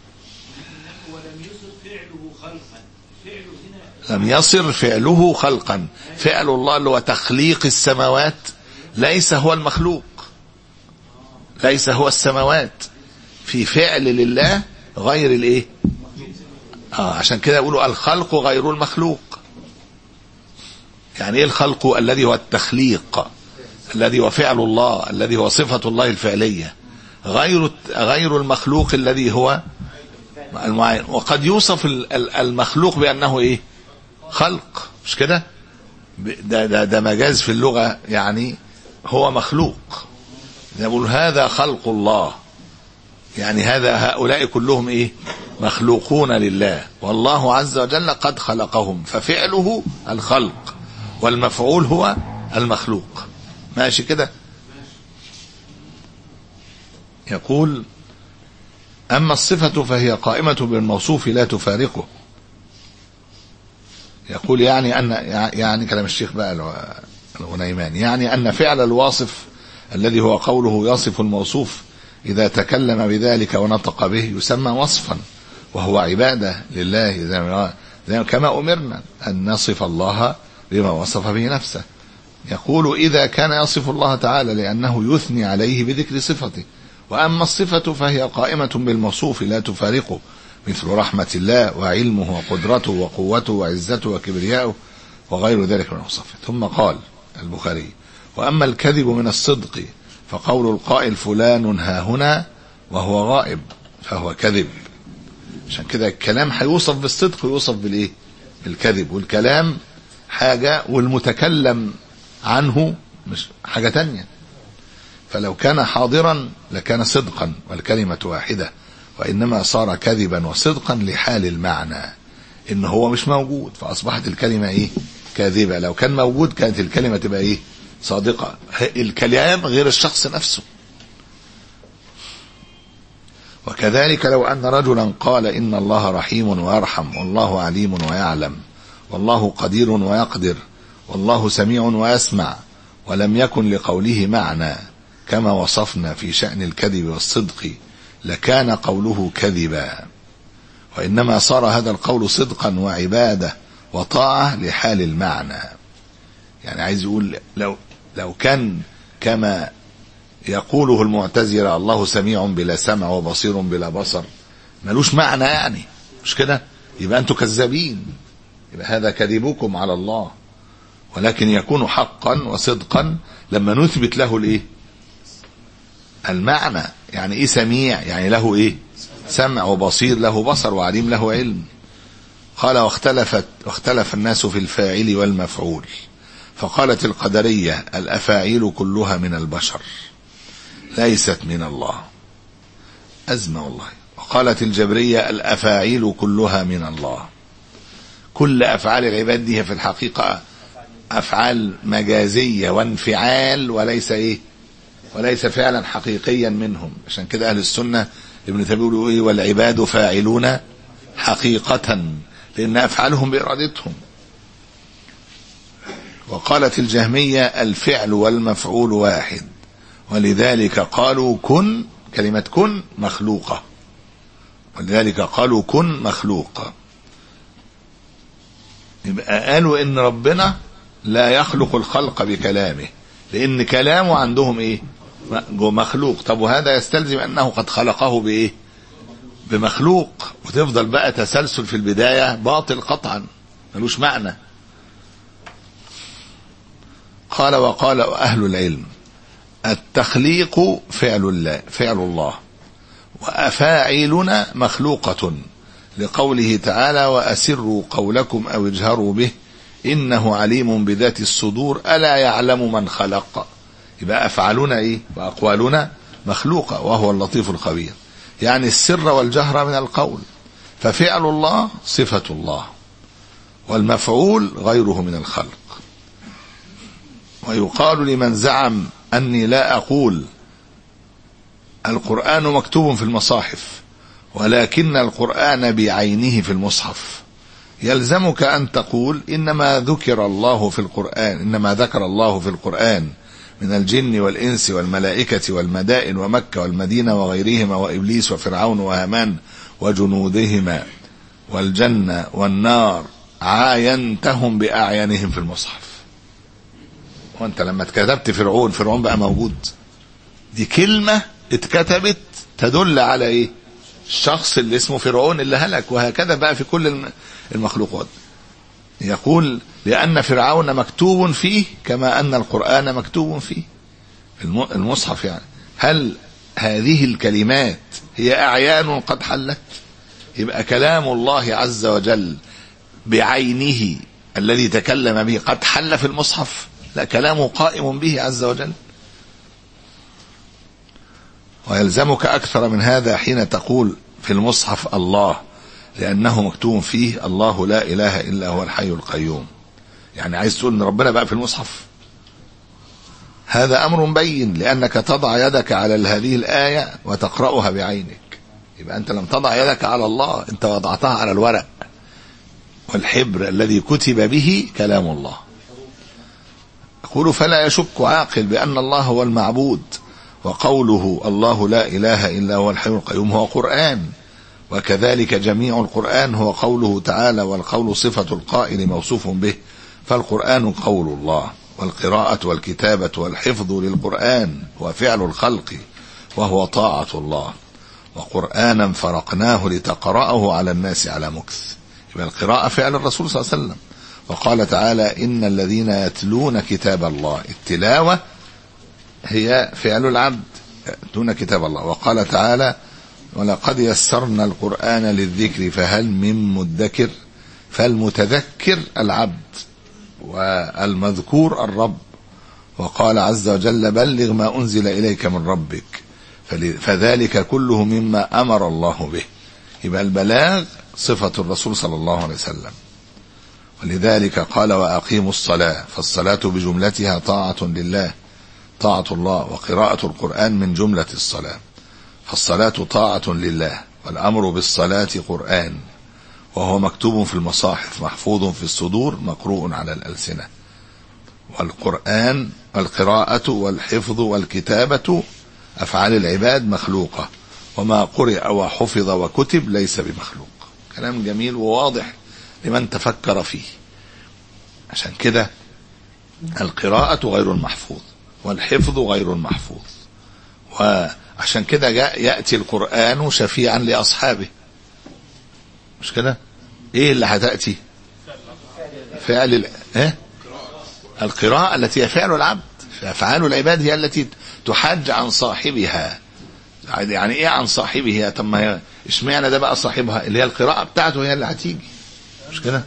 Speaker 2: لم يصر فعله خلقا، فعل الله اللي هو تخليق السماوات ليس هو المخلوق، ليس هو السماوات، في فعل لله غير الايه؟ اه عشان كده يقولوا الخلق غير المخلوق. يعني ايه الخلق؟ الذي هو التخليق، الذي هو فعل الله، الذي هو صفة الله الفعلية، غير غير المخلوق الذي هو المعين. وقد يوصف المخلوق بأنه ايه؟ خلق، مش كده؟ ده, ده, ده مجاز في اللغة، يعني هو مخلوق. يقول هذا خلق الله، يعني هذا هؤلاء كلهم ايه؟ مخلوقون لله، والله عز وجل قد خلقهم، ففعله الخلق والمفعول هو المخلوق. ماشي كده؟ يقول أما الصفة فهي قائمة بالموصوف لا تفارقه. يقول يعني أن يعني كلام الشيخ بقى الغنيمان، يعني أن فعل الواصف الذي هو قوله يصف الموصوف إذا تكلم بذلك ونطق به يسمى وصفا، وهو عبادة لله، زي كما أمرنا أن نصف الله بما وصف به نفسه. يقول إذا كان يصف الله تعالى لأنه يثني عليه بذكر صفته. وأما الصفة فهي قائمة بالموصوف لا تفارقه، مثل رحمة الله وعلمه وقدرته وقوته وعزته وكبرياءه وغير ذلك من أوصافه. ثم قال البخاري وأما الكذب من الصدق فقول القائل فلان ها هنا وهو غائب فهو كذب. عشان كده الكلام هيوصف بالصدق ويوصف بالايه؟ بالكذب. والكلام حاجة والمتكلم عنه مش حاجة تانية. فلو كان حاضرا لكان صدقا والكلمة واحدة، وإنما صار كذبا وصدقا لحال المعنى، إن هو مش موجود فأصبحت الكلمة إيه؟ كاذبة. لو كان موجود كانت الكلمة تبقى إيه؟ صادقة. الكلام غير الشخص نفسه. وكذلك لو أن رجلا قال إن الله رحيم ويرحم والله عليم ويعلم والله قدير ويقدر والله سميع ويسمع، ولم يكن لقوله معنى كما وصفنا في شأن الكذب والصدق، لكان قوله كذبا، وإنما صار هذا القول صدقا وعبادة وطاعة لحال المعنى. يعني عايز يقول لو لو كان كما يقوله المعتزلة الله سميع بلا سمع وبصير بلا بصر، ملوش معنى يعني، مش كده؟ يبقى أنتم كذابين، يبقى هذا كذبكم على الله. ولكن يكون حقا وصدقا لما نثبت له الايه؟ المعنى. يعني ايه سميع؟ يعني له ايه؟ سمع، وبصير له بصر، وعليم له علم. قال واختلفت واختلف الناس في الفاعل والمفعول، فقالت القدرية الأفاعيل كلها من البشر ليست من الله. أزمة والله. قالت الجبرية الأفاعيل كلها من الله. كل أفعال العباد دي في الحقيقة أفعال مجازية وانفعال وليس إيه وليس فعلا حقيقيا منهم. عشان كده أهل السنة ابن تيمية بيقولوا إيه والعباد فاعلون حقيقة، لأن أفعالهم بإرادتهم. وقالت الجهمية الفعل والمفعول واحد، ولذلك قالوا كن، كلمة كن مخلوقة، ولذلك قالوا كن مخلوقة. يبقى قالوا إن ربنا لا يخلق الخلق بكلامه، لأن كلامه عندهم إيه مخلوق. طب وهذا يستلزم أنه قد خلقه بإيه بمخلوق، وتفضل بقى تسلسل في البداية باطل قطعا ملوش معنى. قال وقال أهل العلم التخليق فعل الله فعل الله وأفاعلنا مخلوقة، لقوله تعالى وأسروا قولكم أو اجهروا به إنه عليم بذات الصدور ألا يعلم من خلق. يبقى أفعالنا إيه وأقوالنا مخلوقة وهو اللطيف الخبير، يعني السر والجهر من القول. ففعل الله صفة الله، والمفعول غيره من الخلق. ويقال لمن زعم أني لا أقول القرآن مكتوب في المصاحف ولكن القرآن بعينه في المصحف، يلزمك أن تقول إنما ذكر الله في القرآن إنما ذكر الله في القرآن من الجن والإنس والملائكة والمدائن ومكة والمدينة وغيرهما وإبليس وفرعون وهامان وجنودهما والجنة والنار عاينتهم بأعيانهم في المصحف. وانت لما اتكتبت فرعون فرعون بقى موجود، دي كلمة اتكتبت تدل على ايه الشخص اللي اسمه فرعون اللي هلك. وهكذا بقى في كل المخلوقات. يقول لأن فرعون مكتوب فيه كما أن القرآن مكتوب فيه المصحف. يعني هل هذه الكلمات هي أعيان قد حلت؟ يبقى كلام الله عز وجل بعينه الذي تكلم به قد حل في المصحف؟ لا، كلامه قائم به عز وجل. ويلزمك أكثر من هذا حين تقول في المصحف الله، لأنه مكتوب فيه الله لا إله إلا هو الحي القيوم. يعني عايز تقول ان ربنا بقى في المصحف؟ هذا أمر بين، لأنك تضع يدك على هذه الآية وتقرأها بعينك. يبقى أنت لم تضع يدك على الله، أنت وضعتها على الورق، والحبر الذي كتب به كلام الله. يقول فلا يشك عاقل بأن الله هو المعبود، وقوله الله لا إله إلا هو الحي القيوم هو قرآن، وكذلك جميع القرآن هو قوله تعالى، والقول صفة القائل موصوف به، فالقرآن قول الله، والقراءة والكتابة والحفظ للقرآن هو فعل الخلق وهو طاعة الله. وقرآنا فرقناه لتقرأه على الناس على مكث. يبقى القراءة فعل الرسول صلى الله عليه وسلم. وقال تعالى إن الذين يتلون كتاب الله، التلاوة هي فعل العبد يتلون كتاب الله. وقال تعالى ولقد يسرنا القرآن للذكر فهل من مدكر، فالمتذكر العبد والمذكور الرب. وقال عز وجل بلغ ما أنزل إليك من ربك، فذلك كله مما أمر الله به. يبقى البلاغ صفة الرسول صلى الله عليه وسلم. ولذلك قال وأقيموا الصلاة، فالصلاة بجملتها طاعة لله طاعة الله، وقراءة القرآن من جملة الصلاة، فالصلاة طاعة لله، والأمر بالصلاة قرآن، وهو مكتوب في المصاحف محفوظ في الصدور مقروء على الألسنة. والقرآن القراءة والحفظ والكتابة أفعال العباد مخلوقة، وما قرئ وحفظ وكتب ليس بمخلوق. كلام جميل وواضح لمن تفكر فيه. عشان كده القراءة غير المحفوظ والحفظ غير المحفوظ. وعشان كده جاء يأتي القرآن شفيعا لأصحابه، مش كده؟ ايه اللي هتأتي؟ فعل ال... إيه؟ القراءة التي هي فعل العبد. فأفعال العباد هي التي تحج عن صاحبها. يعني ايه عن صاحبها؟ طب ما هي اشمعنى ده بقى صاحبها؟ اللي هي القراءة بتاعته هي اللي هتيجي، مش كده؟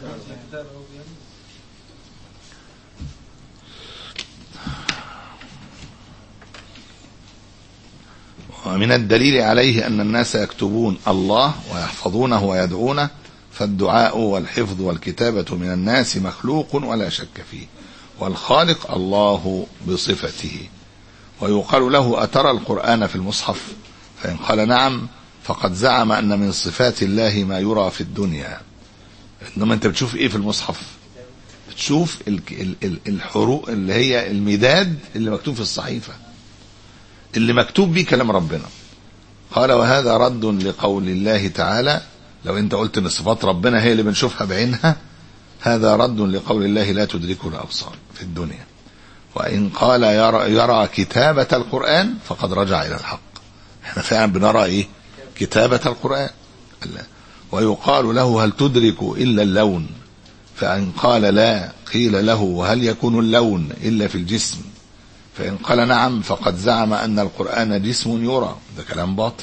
Speaker 2: ومن الدليل عليه أن الناس يكتبون الله ويحفظونه ويدعونه، فالدعاء والحفظ والكتابة من الناس مخلوق ولا شك فيه، والخالق الله بصفته. ويقال له: أترى القرآن في المصحف؟ فإن قال نعم فقد زعم أن من صفات الله ما يرى في الدنيا. إنما أنت بتشوف إيه في المصحف؟ بتشوف الحروف اللي هي المداد اللي مكتوب في الصحيفة، اللي مكتوب به كلام ربنا. قال: وهذا رد لقول الله تعالى، لو انت قلت ان صفات ربنا هي اللي بنشوفها بعينها، هذا رد لقول الله: لا تدركه الابصار في الدنيا. وان قال يرى, يرى كتابة القرآن فقد رجع الى الحق. احنا فعلا بنرى ايه؟ كتابة القرآن. ويقال له: هل تدرك الا اللون؟ فان قال لا قيل له: وهل يكون اللون الا في الجسم؟ فإن قال نعم فقد زعم أن القرآن جسم يرى. ده كلام باطل.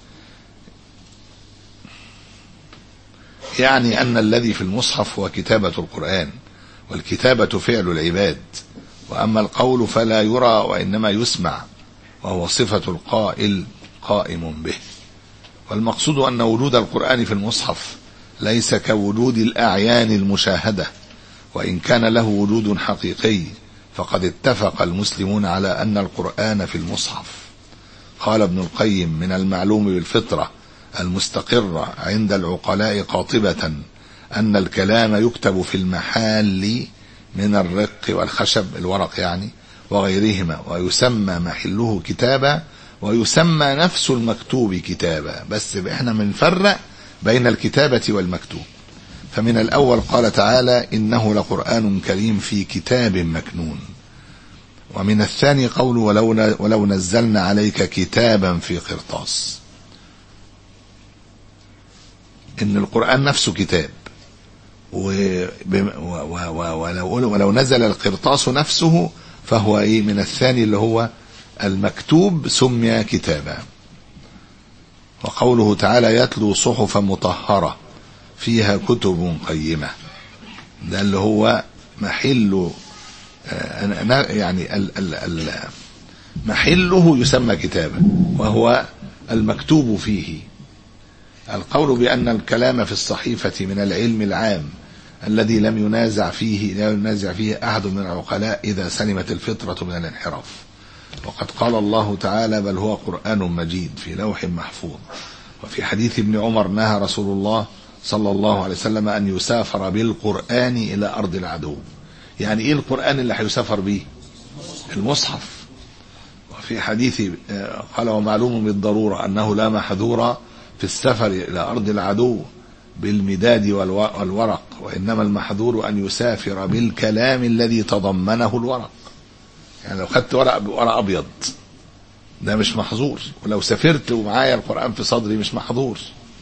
Speaker 2: يعني أن الذي في المصحف هو كتابة القرآن، والكتابة فعل العباد، وأما القول فلا يرى وإنما يسمع، وهو صفة القائل قائم به. والمقصود أن وجود القرآن في المصحف ليس كوجود الأعيان المشاهدة، وإن كان له وجود حقيقي فقد اتفق المسلمون على أن القرآن في المصحف. قال ابن القيم: من المعلوم بالفطرة المستقرة عند العقلاء قاطبة أن الكلام يكتب في المحال من الرق والخشب، الورق يعني، وغيرهما، ويسمى محله كتابا، ويسمى نفس المكتوب كتابا. بس احنا بنفرق بين الكتابة والمكتوب. فمن الأول قال تعالى: إنه لقرآن كريم في كتاب مكنون. ومن الثاني قول: ولو, ولو نزلنا عليك كتابا في قرطاس. إن القرآن نفسه كتاب، ولو, ولو نزل القرطاس نفسه فهو إيه؟ من الثاني اللي هو المكتوب سمي كتابا. وقوله تعالى: يتلو صحفا مطهرة فيها كتب قيمة. ده اللي هو محل يعني ال ال ال محله يسمى كتابا، وهو المكتوب فيه. القول بأن الكلام في الصحيفة من العلم العام الذي لم ينازع فيه لا ينازع فيه أحد من العقلاء إذا سلمت الفطرة من الانحراف. وقد قال الله تعالى: بل هو قرآن مجيد في لوح محفوظ. وفي حديث ابن عمر: نهى رسول الله صلى الله عليه وسلم أن يسافر بالقرآن إلى أرض العدو. يعني إيه القرآن اللي هيسافر به؟ المصحف. وفي حديث قال: ومعلوم بالضرورة أنه لا محذور في السفر إلى أرض العدو بالمداد والورق، وإنما المحذور أن يسافر بالكلام الذي تضمنه الورق. يعني لو خدت ورق ورق أبيض ده مش محظور، ولو سافرت ومعايا القرآن في صدري مش محظور.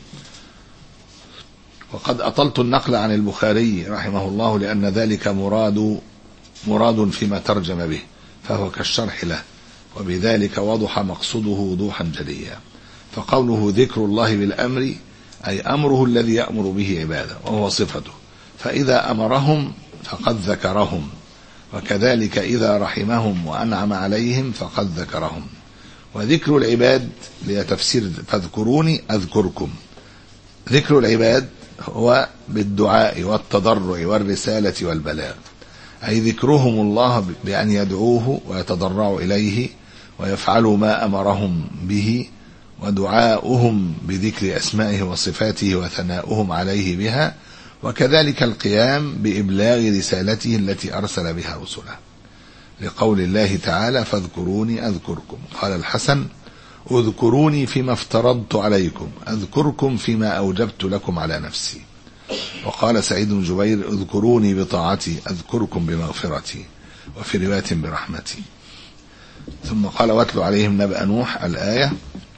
Speaker 2: وقد أطلت النقل عن البخاري رحمه الله لأن ذلك مراد مراد فيما ترجم به، فهو كالشرح له، وبذلك وضح مقصوده وضوحا جليا. فقوله ذكر الله بالأمر أي أمره الذي يأمر به عباده، وهو صفته، فإذا أمرهم فقد ذكرهم، وكذلك إذا رحمهم وأنعم عليهم فقد ذكرهم. وذكر العباد لتفسير فاذكروني أذكركم. ذكر العباد هو بالدعاء والتضرع والرسالة والبلاغ، أي ذكرهم الله بأن يدعوه ويتضرعوا إليه ويفعلوا ما أمرهم به، ودعاؤهم بذكر أسمائه وصفاته وثناؤهم عليه بها، وكذلك القيام بإبلاغ رسالته التي أرسل بها رسله، لقول الله تعالى: فاذكروني أذكركم. قال الحسن: اذكروني فيما افترضت عليكم، أذكركم فيما أوجبت لكم على نفسي. وقال سعيد بن جبير: اذكروني بطاعتي أذكركم بمغفرتي، وفي رواية برحمتي. ثم قال: واتل عليهم نبأ نوح، الآية،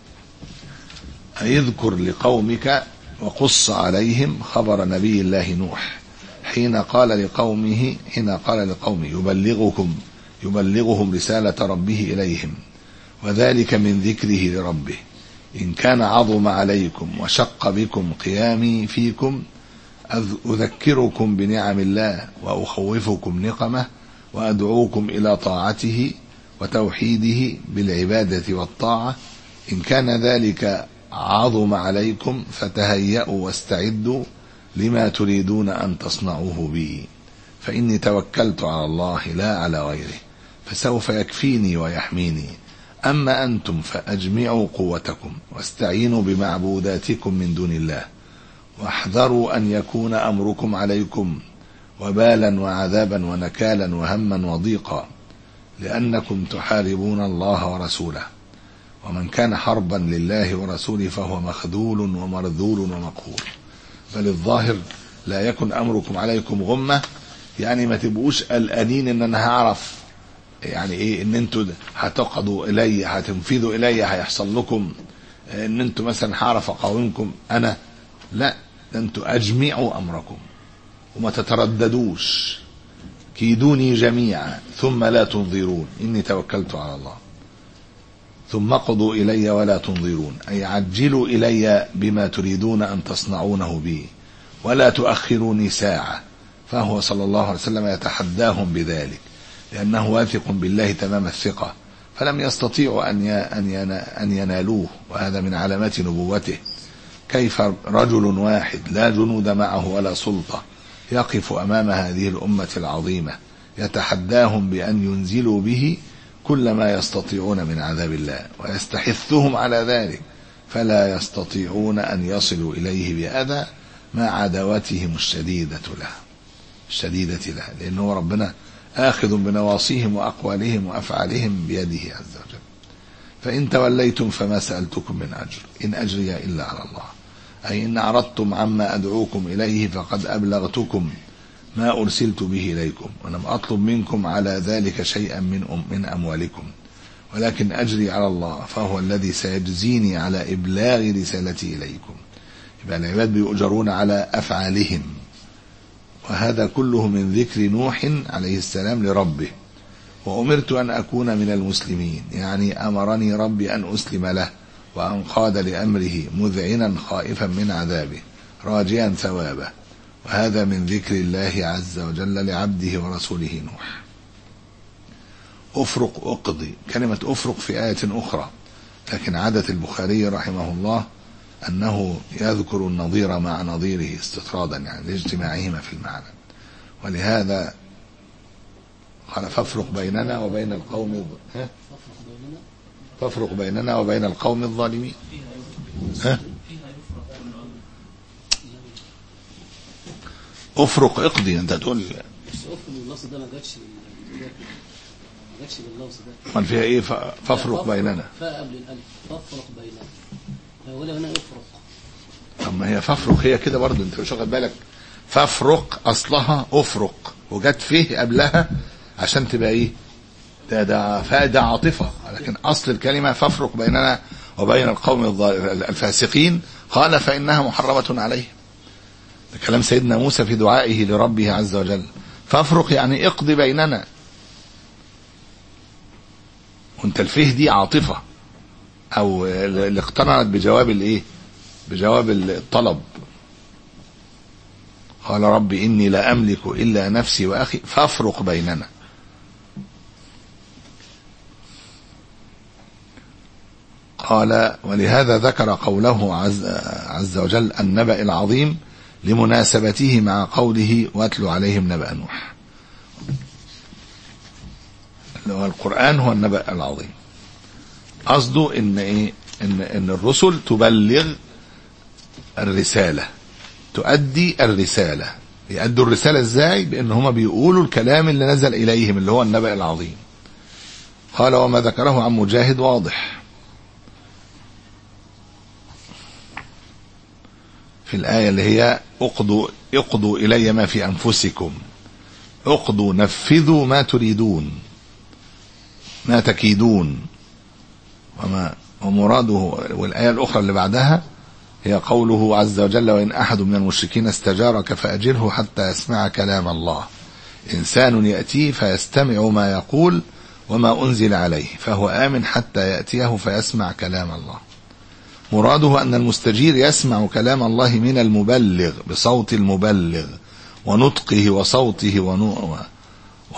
Speaker 2: أي اذكر لقومك وقص عليهم خبر نبي الله نوح حين قال لقومه حين قال لقومه يبلغكم يبلغهم رسالة ربه إليهم، وذلك من ذكره لربه. إن كان عظم عليكم وشق بكم قيامي فيكم أذكركم بنعم الله وأخوفكم نقمه، وأدعوكم إلى طاعته وتوحيده بالعبادة والطاعة، إن كان ذلك عظم عليكم فتهيأوا واستعدوا لما تريدون أن تصنعوه بي، فإني توكلت على الله لا على غيره، فسوف يكفيني ويحميني. أما أنتم فأجمعوا قوتكم واستعينوا بمعبوداتكم من دون الله، واحذروا أن يكون أمركم عليكم وبالا وعذابا ونكالا وهما وضيقا، لأنكم تحاربون الله ورسوله، ومن كان حربا لله ورسوله فهو مخذول ومرذول ومقهور. بل الظاهر لا يكن أمركم عليكم غمة، يعني ما تبقوش قلقانين ان انا هعرف يعني ايه، ان انتوا هتقضوا الي، هتنفذوا الي، هيحصل لكم ان انتوا مثلا هعرف اقاومكم انا، لا، ده انتوا اجمعوا امركم وما تترددوش. كيدوني جميعا ثم لا تنظرون، اني توكلت على الله. ثم اقضوا الي ولا تنظرون، اي عجلوا الي بما تريدون ان تصنعونه بي ولا تؤخروني ساعة. فهو صلى الله عليه وسلم يتحداهم بذلك، لأنه واثق بالله تمام الثقة، فلم يستطيعوا أن ينالوه، وهذا من علامات نبوته. كيف رجل واحد لا جنود معه ولا سلطة يقف أمام هذه الأمة العظيمة يتحداهم بأن ينزلوا به كل ما يستطيعون من عذاب الله، ويستحثهم على ذلك، فلا يستطيعون أن يصلوا إليه بأذى مع عداوتهم الشديدة له الشديدة له لأنه ربنا آخذ بنواصيهم وأقوالهم وأفعالهم بيده عز وجل. فإن توليتم فما سألتكم من أجر إن أجري إلا على الله، أي إن أردتم عما أدعوكم إليه فقد أبلغتكم ما أرسلت به إليكم، ولم أطلب منكم على ذلك شيئا من, أم من أموالكم، ولكن أجري على الله، فهو الذي سيجزيني على إبلاغ رسالتي إليكم. يبقى العباد بيؤجرون على أفعالهم، وهذا كله من ذكر نوح عليه السلام لربه: وأمرت أن أكون من المسلمين، يعني أمرني ربي أن أسلم له وأنقاد لأمره، مذعنا خائفا من عذابه راجيا ثوابه. وهذا من ذكر الله عز وجل لعبده ورسوله نوح. أفرق أقضي، كلمة أفرق في آية أخرى، لكن عادة البخاري رحمه الله أنه يذكر النظير مع نظيره استطرادا، يعني لاجتماعهما في المعنى. ولهذا قال: فافرق بيننا وبين القوم ها؟ فافرق بيننا وبين القوم الظالمين. ها؟ أفرق اقضي، أنت تقول
Speaker 3: اللفظ ده ما جاتش ما جاتش باللفظ ده.
Speaker 2: امال فيها ايه؟ فافرق بيننا،
Speaker 3: فاء قبل الالف، فافرق بيننا، فاولها هنا افرق.
Speaker 2: طب ما هي فافرق هي كده برضه، انت مش واخد بالك؟ فافرق اصلها افرق، وجت فيه قبلها عشان تبقى ايه؟ ده ده فاء، ده عاطفه، لكن اصل الكلمه فافرق بيننا وبين القوم الفاسقين. قال: فانها محرمه عليه. ده كلام سيدنا موسى في دعائه لربه عز وجل. فافرق يعني اقضي بيننا، وانت الفيه دي عاطفه، او اللي اقتنعت بجواب الايه؟ بجواب الطلب. قال: رب اني لا املك الا نفسي واخي فافرق بيننا. قال: ولهذا ذكر قوله عز, عز وجل النبأ العظيم لمناسبته مع قوله: واتل عليهم نبأ نوح. القرآن هو النبأ العظيم، قصده ان ايه؟ ان ان الرسل تبلغ الرسالة، تؤدي الرسالة. يؤدوا الرسالة ازاي؟ بان هما بيقولوا الكلام اللي نزل اليهم اللي هو النبأ العظيم. قال: وما ذكره عن مجاهد واضح في الآية اللي هي: اقضوا اقضوا إلي ما في أنفسكم، اقضوا نفذوا ما تريدون ما تكيدون. وما ومراده. والآية الأخرى اللي بعدها هي قوله عز وجل: وإن أحد من المشركين استجارك فأجره حتى يسمع كلام الله. إنسان يأتيه فيستمع ما يقول وما أنزل عليه، فهو آمن حتى يأتيه فيسمع كلام الله. مراده أن المستجير يسمع كلام الله من المبلغ بصوت المبلغ ونطقه وصوته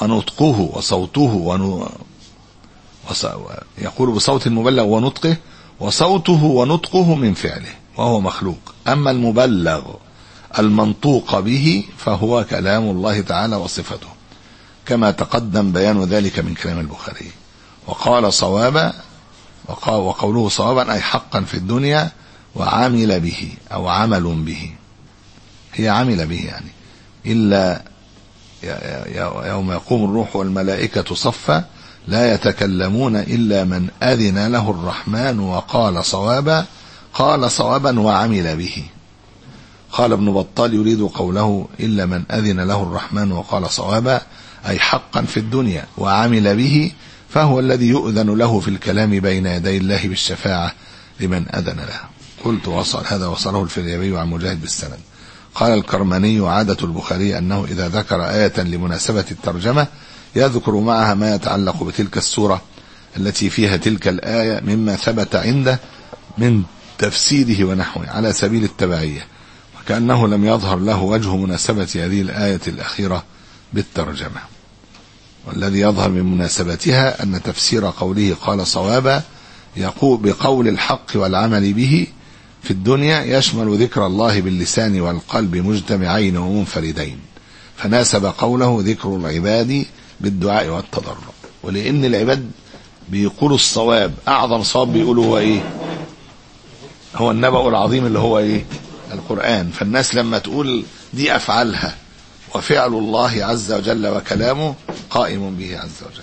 Speaker 2: ونطقه وصوته ونو يقول بصوت المبلغ ونطقه وصوته ونطقه من فعله وهو مخلوق. أما المبلغ المنطوق به فهو كلام الله تعالى وصفته، كما تقدم بيان ذلك من كلام البخاري. وقال صوابا، وقوله صوابا أي حقا في الدنيا، وعمل به أو عمل به، هي عمل به يعني إلا يوم يقوم الروح والملائكة صفا لا يتكلمون إلا من أذن له الرحمن وقال صوابا، قال صوابا وعمل به. قال ابن بطال يريد قوله إلا من أذن له الرحمن وقال صوابا أي حقا في الدنيا وعمل به، فهو الذي يؤذن له في الكلام بين يدي الله بالشفاعة لمن أذن له. قلت وصل هذا وصله الفريابي عن مجاهد بالسند. قال الكرماني عادة البخاري أنه إذا ذكر آية لمناسبة الترجمة يذكر معها ما يتعلق بتلك السورة التي فيها تلك الآية مما ثبت عنده من تفسيره ونحوه على سبيل التبعية، وكأنه لم يظهر له وجه مناسبة هذه الآية الأخيرة بالترجمة. والذي يظهر من مناسبتها أن تفسير قوله قال صوابا يقول بقول الحق والعمل به في الدنيا يشمل ذكر الله باللسان والقلب مجتمعين ومنفردين، فناسب قوله ذكر العباد بالدعاء والتضرع. ولأن العباد بيقولوا الصواب، أعظم صواب بيقولوا هو إيه؟ هو النبأ العظيم اللي هو إيه؟ القرآن. فالناس لما تقول دي أفعالها وفعل الله عز وجل وكلامه قائم به عز وجل.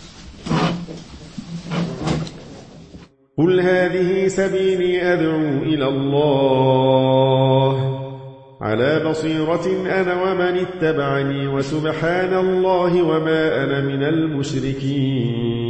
Speaker 4: قل هذه سبيلي أدعو إلى الله على بصيرة أنا ومن اتبعني وسبحان الله وما أنا من المشركين.